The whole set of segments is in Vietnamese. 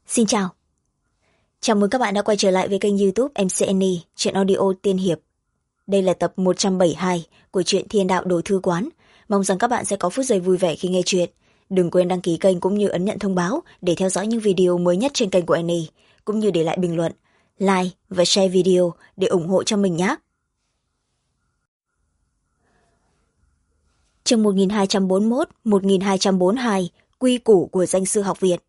Xin chào. Chào mừng các bạn đã quay trở lại với kênh YouTube MC Annie, truyện audio tiên hiệp. Đây là tập 172 của truyện Thiên Đạo Đồ Thư Quán. Mong rằng các bạn sẽ có phút giây vui vẻ khi nghe chuyện. Đừng quên đăng ký kênh cũng như ấn nhận thông báo để theo dõi những video mới nhất trên kênh của Annie, cũng như để lại bình luận, like và share video để ủng hộ cho mình nhé. Chương 1241-1242, quy củ của danh sư học viện.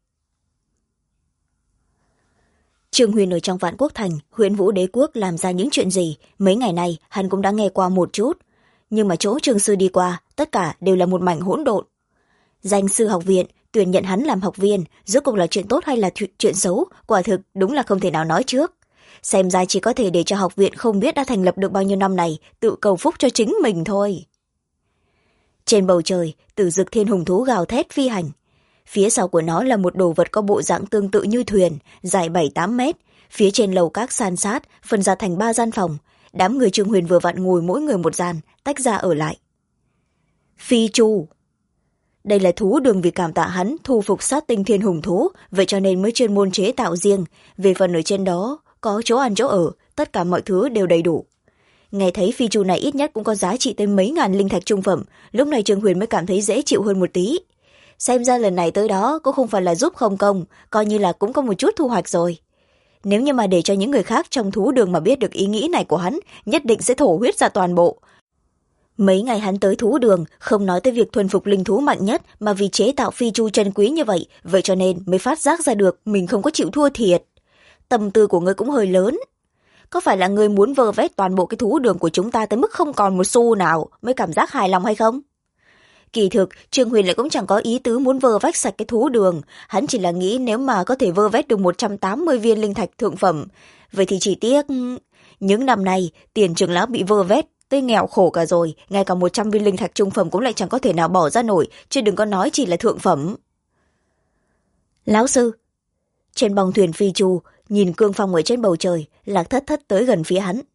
Trương Huyền ở trong Vạn Quốc Thành, huyện Vũ Đế Quốc làm ra những chuyện gì, mấy ngày nay hắn cũng đã nghe qua một chút. Nhưng mà chỗ Trương Sư đi qua, tất cả đều là một mảnh hỗn độn. Danh sư học viện, tuyển nhận hắn làm học viên, rốt cuộc là chuyện tốt hay là chuyện xấu, quả thực đúng là không thể nào nói trước. Xem ra chỉ có thể để cho học viện không biết đã thành lập được bao nhiêu năm này, tự cầu phúc cho chính mình thôi. Trên bầu trời, Tử Dực Thiên Hùng Thú gào thét phi hành. Phía sau của nó là một đồ vật có bộ dạng tương tự như thuyền, dài 7-8 mét. Phía trên lầu các san sát, phân ra thành 3 gian phòng. Đám người Trương Huyền vừa vặn ngồi mỗi người một gian, tách ra ở lại. Phi Chu. Đây là thú đường vì cảm tạ hắn thu phục sát tinh thiên hùng thú, vậy cho nên mới chuyên môn chế tạo riêng. Về phần ở trên đó, có chỗ ăn chỗ ở, tất cả mọi thứ đều đầy đủ. Nghe thấy Phi Chu này ít nhất cũng có giá trị tới mấy ngàn linh thạch trung phẩm, lúc này Trương Huyền mới cảm thấy dễ chịu hơn một tí. Xem ra lần này tới đó cũng không phải là giúp không công, coi như là cũng có một chút thu hoạch rồi. Nếu như mà để cho những người khác trong thú đường mà biết được ý nghĩ này của hắn, nhất định sẽ thổ huyết ra toàn bộ. Mấy ngày hắn tới thú đường, không nói tới việc thuần phục linh thú mạnh nhất, mà vì chế tạo phi chu chân quý như vậy, vậy cho nên mới phát giác ra được mình không có chịu thua thiệt. Tâm tư của ngươi cũng hơi lớn. Có phải là ngươi muốn vơ vét toàn bộ cái thú đường của chúng ta tới mức không còn một xu nào mới cảm giác hài lòng hay không? Kỳ thực, Trương Huyền lại cũng chẳng có ý tứ muốn vơ vét sạch cái thú đường. Hắn chỉ là nghĩ nếu mà có thể vơ vét được 180 viên linh thạch thượng phẩm. Vậy thì chỉ tiếc, những năm nay, tiền trưởng lão bị vơ vét tới nghèo khổ cả rồi. Ngay cả 100 viên linh thạch trung phẩm cũng lại chẳng có thể nào bỏ ra nổi, chứ đừng có nói chỉ là thượng phẩm. Lão sư. Trên bong thuyền phi chu, nhìn cương phong ở trên bầu trời, Lạc Thất Thất tới gần phía hắn.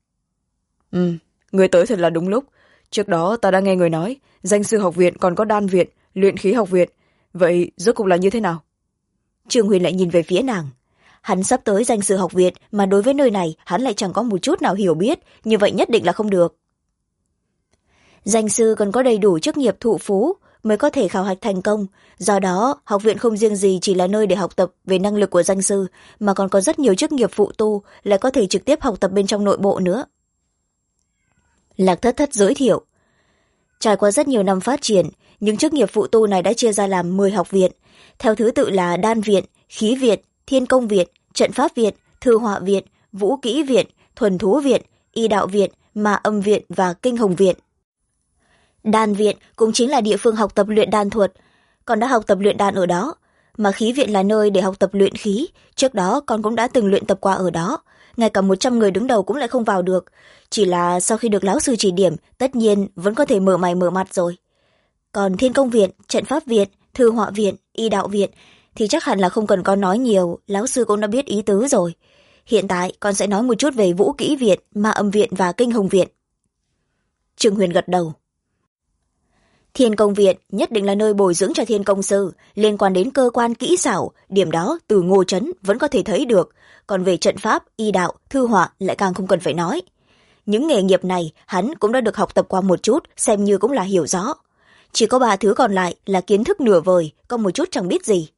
Người tới thật là đúng lúc. Trước đó ta đã nghe người nói, danh sư học viện còn có đan viện, luyện khí học viện. Vậy rốt cuộc là như thế nào? Trương Huyền lại nhìn về phía nàng. Hắn sắp tới danh sư học viện, mà đối với nơi này hắn lại chẳng có một chút nào hiểu biết, như vậy nhất định là không được. Danh sư còn có đầy đủ chức nghiệp thụ phú mới có thể khảo hạch thành công. Do đó, học viện không riêng gì chỉ là nơi để học tập về năng lực của danh sư, mà còn có rất nhiều chức nghiệp phụ tu lại có thể trực tiếp học tập bên trong nội bộ nữa. Lạc Thất Thất giới thiệu. Trải qua rất nhiều năm phát triển, những chức nghiệp phụ tu này đã chia ra làm 10 học viện, theo thứ tự là đan viện, khí viện, thiên công viện, trận pháp viện, thư họa viện, vũ kỹ viện, thuần thú viện, y đạo viện, ma âm viện và kinh hồng viện. Đan viện cũng chính là địa phương học tập luyện đan thuật, con đã học tập luyện đan ở đó, mà khí viện là nơi để học tập luyện khí, trước đó con cũng đã từng luyện tập qua ở đó. Ngay cả 100 người đứng đầu cũng lại không vào được. Chỉ là sau khi được lão sư chỉ điểm, tất nhiên vẫn có thể mở mày mở mặt rồi. Còn thiên công viện, trận pháp viện, thư họa viện, y đạo viện thì chắc hẳn là không cần con nói nhiều, lão sư cũng đã biết ý tứ rồi. Hiện tại con sẽ nói một chút về vũ kỹ viện, ma âm viện và kinh hồng viện. Trương Huyền gật đầu. Thiên công viện nhất định là nơi bồi dưỡng cho thiên công sư, liên quan đến cơ quan kỹ xảo, điểm đó từ Ngô Trấn vẫn có thể thấy được. Còn về trận pháp, y đạo, thư họa lại càng không cần phải nói. Những nghề nghiệp này hắn cũng đã được học tập qua một chút, xem như cũng là hiểu rõ. Chỉ có 3 thứ còn lại là kiến thức nửa vời, có một chút chẳng biết gì.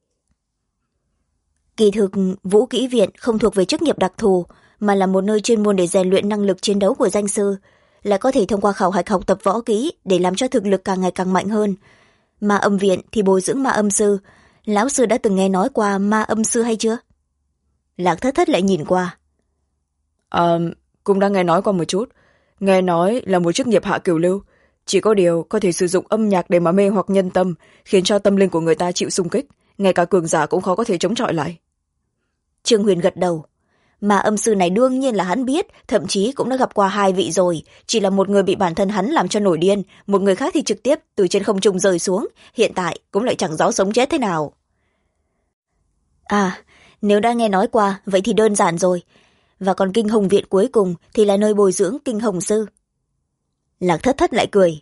Kỳ thực, vũ kỹ viện không thuộc về chức nghiệp đặc thù, mà là một nơi chuyên môn để rèn luyện năng lực chiến đấu của danh sư, là có thể thông qua khảo hạch học tập võ kỹ để làm cho thực lực càng ngày càng mạnh hơn. Ma âm viện thì bồi dưỡng ma âm sư. Lão sư đã từng nghe nói qua ma âm sư hay chưa? Lạc Thất Thất lại nhìn qua. Cũng đã nghe nói qua một chút. Nghe nói là một chức nghiệp hạ cửu lưu. Chỉ có điều có thể sử dụng âm nhạc để mà mê hoặc nhân tâm, khiến cho tâm linh của người ta chịu xung kích. Ngay cả cường giả cũng khó có thể chống chọi lại. Trương Huyền gật đầu. Mà âm sư này đương nhiên là hắn biết, thậm chí cũng đã gặp qua 2 vị rồi. Chỉ là một người bị bản thân hắn làm cho nổi điên, một người khác thì trực tiếp từ trên không trung rơi xuống. Hiện tại cũng lại chẳng rõ sống chết thế nào. Nếu đã nghe nói qua, vậy thì đơn giản rồi. Và còn kinh hồng viện cuối cùng thì là nơi bồi dưỡng kinh hồng sư. Lạc Thất Thất lại cười.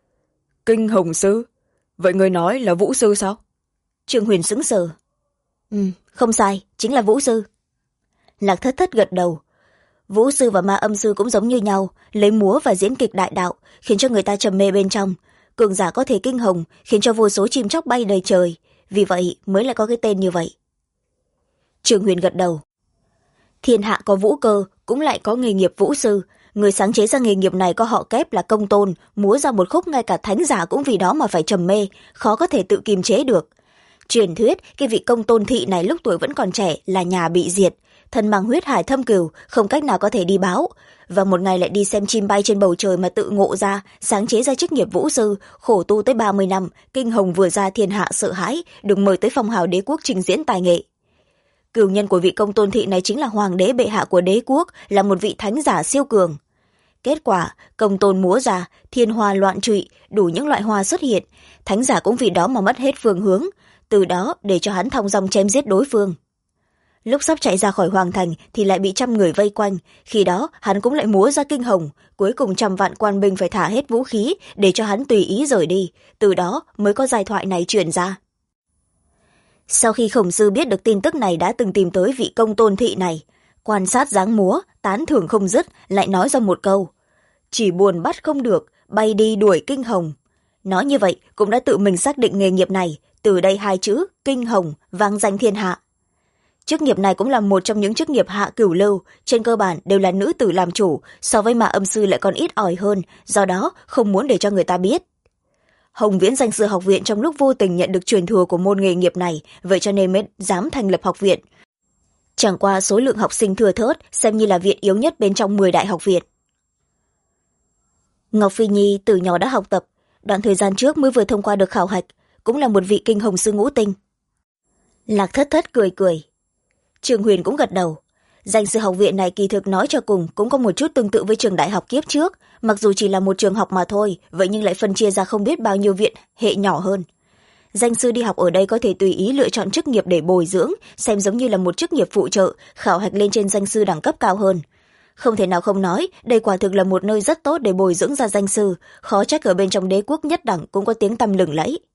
Kinh hồng sư? Vậy người nói là vũ sư sao? Trương Huyền sững sờ. Không sai, chính là vũ sư. Lạc Thất Thất gật đầu. Vũ sư và ma âm sư cũng giống như nhau, lấy múa và diễn kịch đại đạo, khiến cho người ta trầm mê bên trong. Cường giả có thể kinh hồng, khiến cho vô số chim chóc bay đầy trời, vì vậy mới lại có cái tên như vậy. Trường Huyền gật đầu. Thiên hạ có vũ cơ, cũng lại có nghề nghiệp vũ sư. Người sáng chế ra nghề nghiệp này có họ kép là Công Tôn, múa ra một khúc ngay cả thánh giả cũng vì đó mà phải trầm mê, khó có thể tự kiềm chế được. Truyền thuyết, cái vị Công Tôn thị này lúc tuổi vẫn còn trẻ là nhà bị diệt, thân mang huyết hải thâm cừu, không cách nào có thể đi báo. Và một ngày lại đi xem chim bay trên bầu trời mà tự ngộ ra, sáng chế ra chức nghiệp vũ sư, khổ tu tới 30 năm, kinh hồng vừa ra thiên hạ sợ hãi, được mời tới phong hào đế quốc trình diễn tài nghệ. Cửu nhân của vị Công Tôn thị này chính là hoàng đế bệ hạ của đế quốc, là một vị thánh giả siêu cường. Kết quả, Công Tôn múa ra, thiên hoa loạn trụy, đủ những loại hoa xuất hiện, thánh giả cũng vì đó mà mất hết phương hướng, từ đó để cho hắn thong dong chém giết đối phương. Lúc sắp chạy ra khỏi hoàng thành thì lại bị trăm người vây quanh, khi đó hắn cũng lại múa ra kinh hồng, cuối cùng 100 vạn quan binh phải thả hết vũ khí để cho hắn tùy ý rời đi, từ đó mới có giai thoại này truyền ra. Sau khi Khổng Sư biết được tin tức này đã từng tìm tới vị Công Tôn thị này, quan sát dáng múa, tán thưởng không dứt, lại nói ra một câu: chỉ buồn bắt không được, bay đi đuổi kinh hồng. Nói như vậy cũng đã tự mình xác định nghề nghiệp này, từ đây 2 chữ kinh hồng vang danh thiên hạ. Chức nghiệp này cũng là một trong những chức nghiệp hạ cửu lưu, trên cơ bản đều là nữ tử làm chủ, so với ma âm sư lại còn ít ỏi hơn, do đó không muốn để cho người ta biết. Hồng Viễn danh sư học viện trong lúc vô tình nhận được truyền thừa của môn nghề nghiệp này, vậy cho nên mới dám thành lập học viện. Chẳng qua số lượng học sinh thừa thớt, xem như là viện yếu nhất bên trong 10 đại học viện. Ngọc Phi Nhi từ nhỏ đã học tập, đoạn thời gian trước mới vừa thông qua được khảo hạch, cũng là một vị kinh hồng sư ngũ tinh. Lạc Thất Thất cười cười. Trường Huyền cũng gật đầu. Danh sư học viện này kỳ thực nói cho cùng cũng có một chút tương tự với trường đại học kiếp trước, mặc dù chỉ là một trường học mà thôi, vậy nhưng lại phân chia ra không biết bao nhiêu viện hệ nhỏ hơn. Danh sư đi học ở đây có thể tùy ý lựa chọn chức nghiệp để bồi dưỡng, xem giống như là một chức nghiệp phụ trợ, khảo hạch lên trên danh sư đẳng cấp cao hơn. Không thể nào không nói, đây quả thực là một nơi rất tốt để bồi dưỡng ra danh sư, khó trách ở bên trong đế quốc nhất đẳng cũng có tiếng tăm lừng lẫy.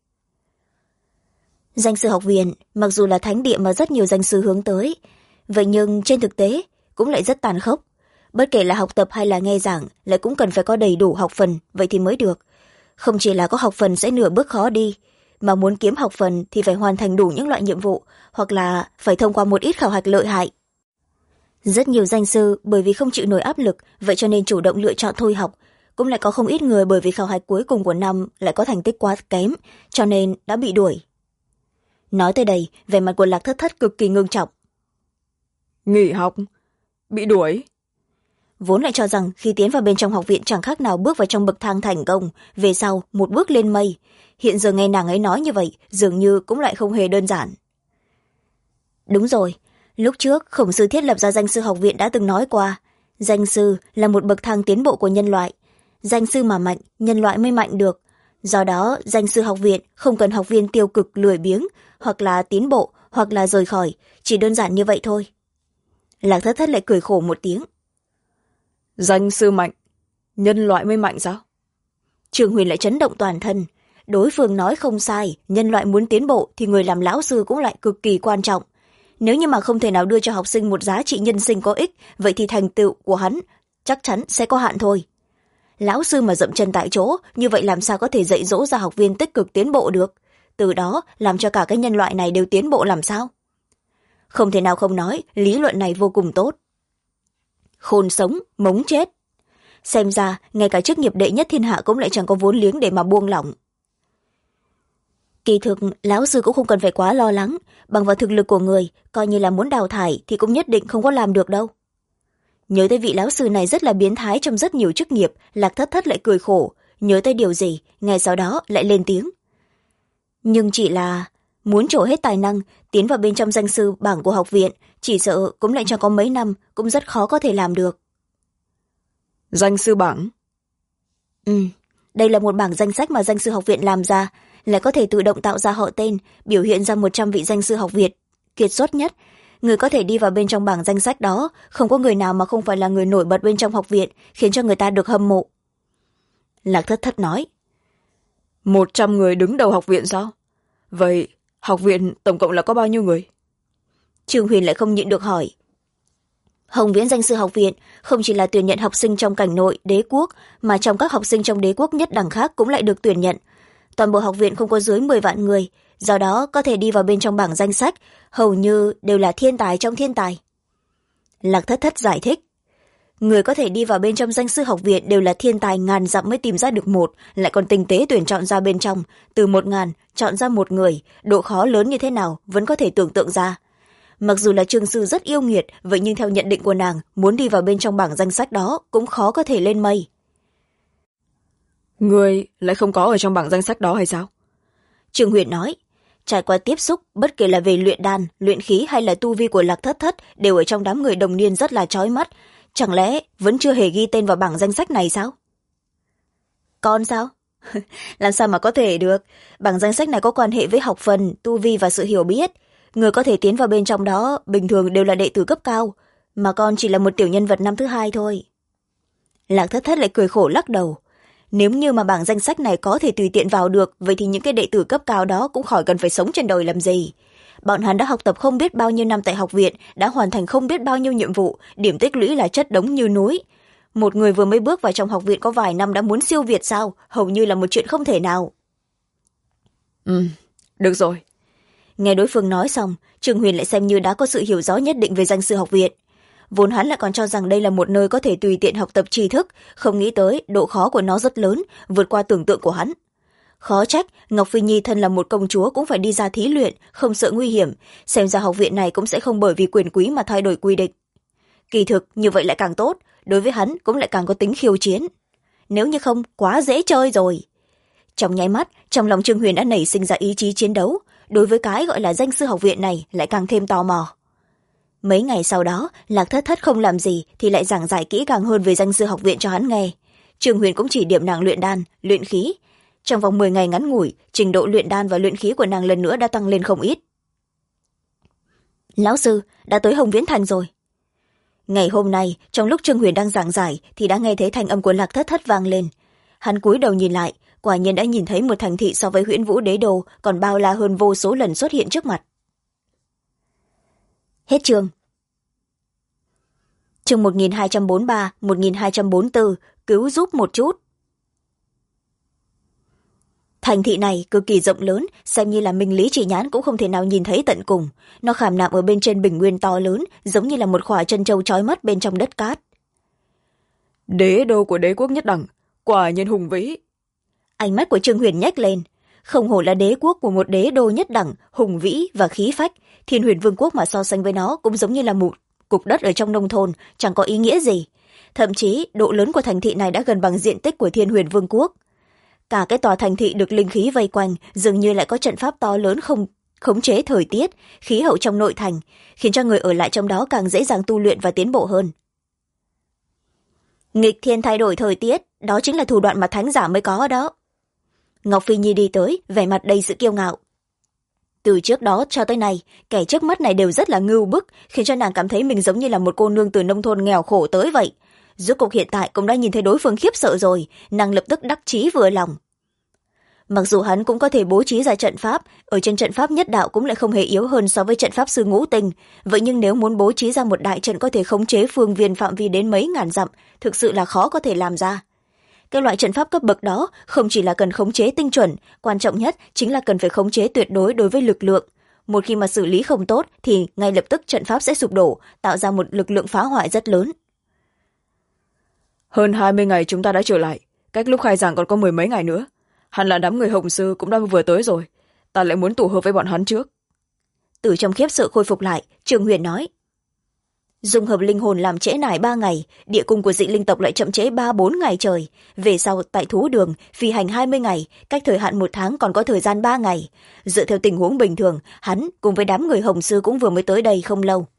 Danh sư học viện, mặc dù là thánh địa mà rất nhiều danh sư hướng tới, vậy nhưng trên thực tế cũng lại rất tàn khốc. Bất kể là học tập hay là nghe giảng, lại cũng cần phải có đầy đủ học phần, vậy thì mới được. Không chỉ là có học phần sẽ nửa bước khó đi, mà muốn kiếm học phần thì phải hoàn thành đủ những loại nhiệm vụ, hoặc là phải thông qua một ít khảo hạch lợi hại. Rất nhiều danh sư bởi vì không chịu nổi áp lực, vậy cho nên chủ động lựa chọn thôi học. Cũng lại có không ít người bởi vì khảo hạch cuối cùng của năm lại có thành tích quá kém, cho nên đã bị đuổi. Nói tới đây, vẻ mặt của Lạc Thất Thất cực kỳ ngưng trọng. Nghỉ học? Bị đuổi? Vốn lại cho rằng khi tiến vào bên trong học viện chẳng khác nào bước vào trong bậc thang thành công, về sau một bước lên mây. Hiện giờ nghe nàng ấy nói như vậy, dường như cũng lại không hề đơn giản. Đúng rồi, lúc trước Khổng Sư thiết lập ra danh sư học viện đã từng nói qua, danh sư là một bậc thang tiến bộ của nhân loại. Danh sư mà mạnh, nhân loại mới mạnh được. Do đó, danh sư học viện không cần học viên tiêu cực lười biếng, hoặc là tiến bộ, hoặc là rời khỏi, chỉ đơn giản như vậy thôi. Lạc Thất Thất lại cười khổ một tiếng. Danh sư mạnh, nhân loại mới mạnh sao? Trường Huyền lại chấn động toàn thân. Đối phương nói không sai, nhân loại muốn tiến bộ thì người làm lão sư cũng lại cực kỳ quan trọng. Nếu như mà không thể nào đưa cho học sinh một giá trị nhân sinh có ích, vậy thì thành tựu của hắn chắc chắn sẽ có hạn thôi. Lão sư mà dậm chân tại chỗ, như vậy làm sao có thể dạy dỗ ra học viên tích cực tiến bộ được? Từ đó làm cho cả cái nhân loại này đều tiến bộ làm sao? Không thể nào không nói, lý luận này vô cùng tốt. Khôn sống, mống chết. Xem ra, ngay cả chức nghiệp đệ nhất thiên hạ cũng lại chẳng có vốn liếng để mà buông lỏng. Kỳ thực, lão sư cũng không cần phải quá lo lắng, bằng vào thực lực của người, coi như là muốn đào thải thì cũng nhất định không có làm được đâu. Nhớ tới vị lão sư này rất là biến thái trong rất nhiều chức nghiệp, Lạc Thất Thất lại cười khổ, nhớ tới điều gì, ngay sau đó lại lên tiếng. Nhưng chỉ là muốn trổ hết tài năng, tiến vào bên trong danh sư bảng của học viện, chỉ sợ cũng lại chẳng có mấy năm, cũng rất khó có thể làm được. Danh sư bảng? Đây là một bảng danh sách mà danh sư học viện làm ra, lại có thể tự động tạo ra họ tên, biểu hiện ra 100 vị danh sư học viện kiệt xuất nhất. Người có thể đi vào bên trong bảng danh sách đó, không có người nào mà không phải là người nổi bật bên trong học viện, khiến cho người ta được hâm mộ. Lạc Thất Thất nói. 100 người đứng đầu học viện sao? Vậy học viện tổng cộng là có bao nhiêu người? Trương Huyền lại không nhịn được hỏi. Hồng Viễn Danh Sư Học Viện không chỉ là tuyển nhận học sinh trong cảnh nội đế quốc, mà trong các học sinh trong đế quốc nhất đẳng khác cũng lại được tuyển nhận. Toàn bộ học viện không có dưới 10 vạn người, do đó có thể đi vào bên trong bảng danh sách, hầu như đều là thiên tài trong thiên tài. Lạc Thất Thất giải thích. Người có thể đi vào bên trong Danh Sư Học Viện đều là thiên tài ngàn dặm mới tìm ra được một, lại còn tinh tế tuyển chọn ra bên trong, từ 1000 chọn ra một người, độ khó lớn như thế nào vẫn có thể tưởng tượng ra. Mặc dù là Trương Sư rất yêu nghiệt, vậy nhưng theo nhận định của nàng, muốn đi vào bên trong bảng danh sách đó cũng khó có thể lên mây. Người lại không có ở trong bảng danh sách đó hay sao? Trương Huyền nói, trải qua tiếp xúc, bất kể là về luyện đan, luyện khí hay là tu vi của Lạc Thất Thất đều ở trong đám người đồng niên rất là chói mắt. Chẳng lẽ vẫn chưa hề ghi tên vào bảng danh sách này sao? Con sao? Làm sao mà có thể được? Bảng danh sách này có quan hệ với học phần, tu vi và sự hiểu biết. Người có thể tiến vào bên trong đó bình thường đều là đệ tử cấp cao, mà con chỉ là một tiểu nhân vật năm thứ 2 thôi. Lạc Thất Thất lại cười khổ lắc đầu. Nếu như mà bảng danh sách này có thể tùy tiện vào được, vậy thì những cái đệ tử cấp cao đó cũng khỏi cần phải sống trên đời làm gì. Bọn hắn đã học tập không biết bao nhiêu năm tại học viện, đã hoàn thành không biết bao nhiêu nhiệm vụ, điểm tích lũy là chất đống như núi. Một người vừa mới bước vào trong học viện có vài năm đã muốn siêu việt sao, hầu như là một chuyện không thể nào. Được rồi. Nghe đối phương nói xong, Trương Huyền lại xem như đã có sự hiểu rõ nhất định về Danh Sư Học Viện. Vốn hắn lại còn cho rằng đây là một nơi có thể tùy tiện học tập tri thức, không nghĩ tới độ khó của nó rất lớn, vượt qua tưởng tượng của hắn. Khó trách Ngọc Phi Nhi thân là một công chúa cũng phải đi ra thí luyện, không sợ nguy hiểm, xem ra học viện này cũng sẽ không bởi vì quyền quý mà thay đổi quy định. Kỳ thực như vậy lại càng tốt, đối với hắn cũng lại càng có tính khiêu chiến. Nếu như không, quá dễ chơi rồi. Trong nháy mắt, trong lòng Trương Huyền đã nảy sinh ra ý chí chiến đấu, đối với cái gọi là Danh Sư Học Viện này lại càng thêm tò mò. Mấy ngày sau đó, Lạc Thất Thất không làm gì thì lại giảng giải kỹ càng hơn về Danh Sư Học Viện cho hắn nghe. Trương Huyền cũng chỉ điểm nàng luyện đan, luyện khí. Trong vòng 10 ngày ngắn ngủi, trình độ luyện đan và luyện khí của nàng lần nữa đã tăng lên không ít. Lão sư, đã tới Hồng Viễn Thành rồi. Ngày hôm nay, trong lúc Trương Huyền đang giảng giải thì đã nghe thấy thanh âm của Lạc Thất Thất vang lên. Hắn cúi đầu nhìn lại, quả nhiên đã nhìn thấy một thành thị so với Huyễn Vũ Đế Đô còn bao la hơn vô số lần xuất hiện trước mặt. Hết chương. Chương 1243, 1244, cứu giúp một chút. Thành thị này cực kỳ rộng lớn, xem như là Minh Lý Chỉ Nhãn cũng không thể nào nhìn thấy tận cùng. Nó khảm nạm ở bên trên bình nguyên to lớn, giống như là một khỏa chân châu chói mắt bên trong đất cát. Đế đô của đế quốc nhất đẳng, quả nhiên hùng vĩ. Ánh mắt của Trương Huyền nhếch lên. Không hổ là đế quốc của một đế đô nhất đẳng, hùng vĩ và khí phách. Thiên Huyền Vương quốc mà so sánh với nó cũng giống như là một cục đất ở trong nông thôn, chẳng có ý nghĩa gì. Thậm chí độ lớn của thành thị này đã gần bằng diện tích của Thiên Huyền Vương quốc. Cả cái tòa thành thị được linh khí vây quanh, dường như lại có trận pháp to lớn không khống chế thời tiết, khí hậu trong nội thành, khiến cho người ở lại trong đó càng dễ dàng tu luyện và tiến bộ hơn. Nghịch thiên thay đổi thời tiết, đó chính là thủ đoạn mà thánh giả mới có đó. Ngọc Phi Nhi đi tới, vẻ mặt đầy sự kiêu ngạo. Từ trước đó cho tới nay, kẻ trước mắt này đều rất là ngưu bức, khiến cho nàng cảm thấy mình giống như là một cô nương từ nông thôn nghèo khổ tới vậy. Rốt cuộc hiện tại cũng đã nhìn thấy đối phương khiếp sợ rồi, nàng lập tức đắc chí vừa lòng. Mặc dù hắn cũng có thể bố trí ra trận pháp, ở trên trận pháp nhất đạo cũng lại không hề yếu hơn so với trận pháp sư ngũ tinh, vậy nhưng nếu muốn bố trí ra một đại trận có thể khống chế phương viên phạm vi đến mấy ngàn dặm, thực sự là khó có thể làm ra. Cái loại trận pháp cấp bậc đó không chỉ là cần khống chế tinh chuẩn, quan trọng nhất chính là cần phải khống chế tuyệt đối đối với lực lượng. Một khi mà xử lý không tốt thì ngay lập tức trận pháp sẽ sụp đổ, tạo ra một lực lượng phá hoại rất lớn. Hơn 20 ngày chúng ta đã trở lại, cách lúc khai giảng còn có 10 mấy ngày nữa. Hẳn là đám người Hồng Sư cũng đã vừa tới rồi, ta lại muốn tụ hợp với bọn hắn trước. Từ trong khiếp sợ khôi phục lại, Trương Huyền nói. Dung hợp linh hồn làm trễ nải 3 ngày, địa cung của dị linh tộc lại chậm trễ 3-4 ngày trời. Về sau tại thú đường, phi hành 20 ngày, cách thời hạn 1 tháng còn có thời gian 3 ngày. Dựa theo tình huống bình thường, hắn cùng với đám người Hồng Sư cũng vừa mới tới đây không lâu.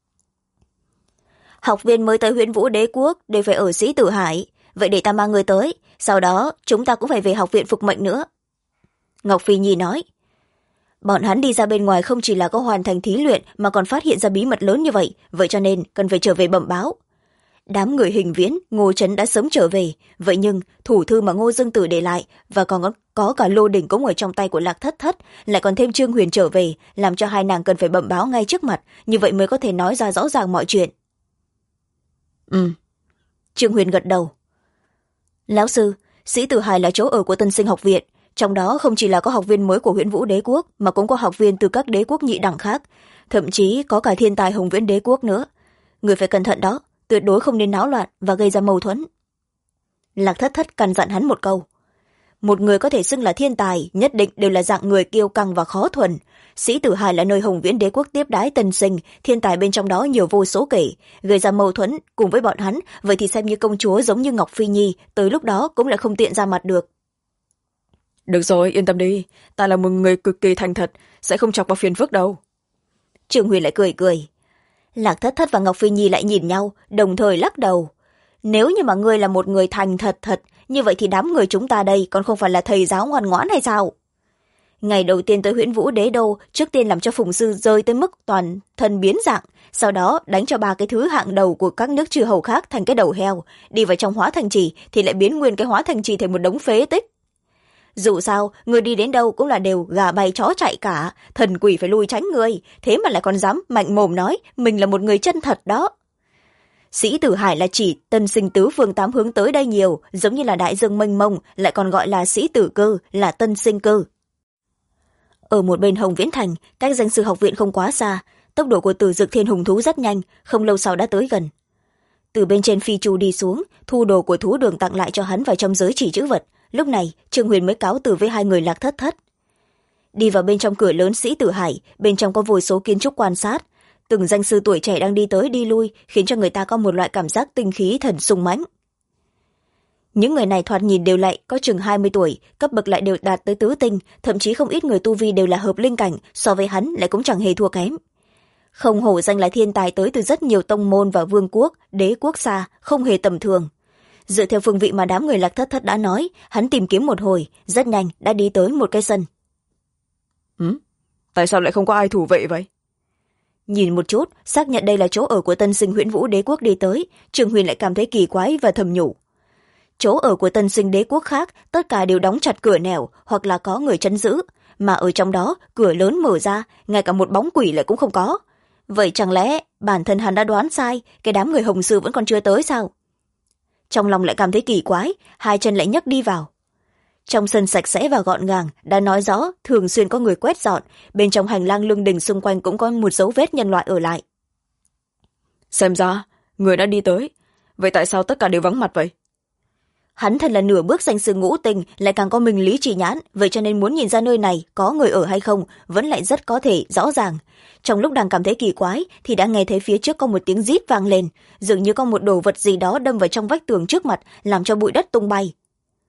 Học viên mới tới Huyễn Vũ Đế quốc đều phải ở Sĩ Tử Hải, vậy để ta mang người tới, sau đó chúng ta cũng phải về học viện phục mệnh nữa. Ngọc Phi Nhi nói. Bọn hắn đi ra bên ngoài không chỉ là có hoàn thành thí luyện mà còn phát hiện ra bí mật lớn như vậy, vậy cho nên cần phải trở về bẩm báo. Đám người Hình Viễn, Ngô Trấn đã sớm trở về, vậy nhưng thủ thư mà Ngô Dương Tử để lại và có cả Lô Đình cũng ở trong tay của Lạc Thất Thất, lại còn thêm Trương Huyền trở về, làm cho hai nàng cần phải bẩm báo ngay trước mặt, như vậy mới có thể nói ra rõ ràng mọi chuyện. Trương Huyền gật đầu. Lão sư, Sĩ Tử Hải là chỗ ở của Tân Sinh học viện, trong đó không chỉ là có học viên mới của Huyễn Vũ đế quốc, mà cũng có học viên từ các đế quốc nhị đẳng khác, thậm chí có cả thiên tài Hồng Viễn đế quốc nữa. Người phải cẩn thận đó, tuyệt đối không nên náo loạn và gây ra mâu thuẫn. Lạc Thất Thất căn dặn hắn một câu. Một người có thể xưng là thiên tài nhất định đều là dạng người kiêu căng và khó thuần. Sĩ Tử Hải là nơi Hồng Viễn đế quốc tiếp đái Tân Sinh, thiên tài bên trong đó nhiều vô số kể, gây ra mâu thuẫn cùng với bọn hắn, vậy thì xem như công chúa giống như Ngọc Phi Nhi, tới lúc đó cũng lại không tiện ra mặt được. Được rồi, yên tâm đi, ta là một người cực kỳ thành thật, sẽ không chọc vào phiền phức đâu. Trương Huyền lại cười cười. Lạc Thất Thất và Ngọc Phi Nhi lại nhìn nhau, đồng thời lắc đầu. Nếu như mà ngươi là một người thành thật, như vậy thì đám người chúng ta đây còn không phải là thầy giáo ngoan ngoãn hay sao? Ngày đầu tiên tới Huyễn Vũ đế đô, trước tiên làm cho Phùng Sư rơi tới mức toàn thân biến dạng, sau đó đánh cho ba cái thứ hạng đầu của các nước chư hầu khác thành cái đầu heo, đi vào trong hóa thành trì thì lại biến nguyên cái hóa thành trì thành một đống phế tích. Dù sao, người đi đến đâu cũng là đều gà bay chó chạy cả, thần quỷ phải lui tránh người, thế mà lại còn dám mạnh mồm nói mình là một người chân thật đó. Sĩ Tử Hải là chỉ Tân Sinh tứ phương tám hướng tới đây nhiều, giống như là đại dương mênh mông, lại còn gọi là Sĩ Tử Cư, là Tân Sinh Cư. Ở một bên Hồng Viễn Thành, cách danh sư học viện không quá xa, tốc độ của Tử Dực Thiên Hùng thú rất nhanh, không lâu sau đã tới gần. Từ bên trên phi chu đi xuống, thu đồ của thú đường tặng lại cho hắn vào trong giới chỉ chữ vật. Lúc này, Trương Huyền mới cáo từ với hai người Lạc Thất Thất. Đi vào bên trong cửa lớn Sĩ Tử Hải, bên trong có vô số kiến trúc quan sát. Từng danh sư tuổi trẻ đang đi tới đi lui, khiến cho người ta có một loại cảm giác tinh khí thần sung mãnh. Những người này thoạt nhìn đều lại có chừng 20 tuổi, cấp bậc lại đều đạt tới tứ tinh, thậm chí không ít người tu vi đều là hợp linh cảnh, so với hắn lại cũng chẳng hề thua kém. Không hổ danh là thiên tài tới từ rất nhiều tông môn và vương quốc, đế quốc xa, không hề tầm thường. Dựa theo phương vị mà đám người Lạc Thất Thất đã nói, hắn tìm kiếm một hồi, rất nhanh đã đi tới một cái sân. Tại sao lại không có ai thủ vệ vậy? Nhìn một chút, xác nhận đây là chỗ ở của Tân Sinh Huyễn Vũ đế quốc đi tới, Trương Huyền lại cảm thấy kỳ quái và thầm nhủ. Chỗ ở của Tân Sinh đế quốc khác, tất cả đều đóng chặt cửa nẻo hoặc là có người trấn giữ, mà ở trong đó cửa lớn mở ra, ngay cả một bóng quỷ lại cũng không có. Vậy chẳng lẽ bản thân hắn đã đoán sai, cái đám người Hồng Sư vẫn còn chưa tới sao? Trong lòng lại cảm thấy kỳ quái, hai chân lại nhấc đi vào. Trong sân sạch sẽ và gọn gàng, đã nói rõ thường xuyên có người quét dọn, bên trong hành lang lương đình xung quanh cũng có một dấu vết nhân loại ở lại. Xem ra, người đã đi tới. Vậy tại sao tất cả đều vắng mặt vậy? Hắn thật là nửa bước danh sư ngũ tinh, lại càng có minh lý chỉ nhãn, vậy cho nên muốn nhìn ra nơi này có người ở hay không, vẫn lại rất có thể rõ ràng. Trong lúc đang cảm thấy kỳ quái, thì đã nghe thấy phía trước có một tiếng rít vang lên, dường như có một đồ vật gì đó đâm vào trong vách tường trước mặt, làm cho bụi đất tung bay.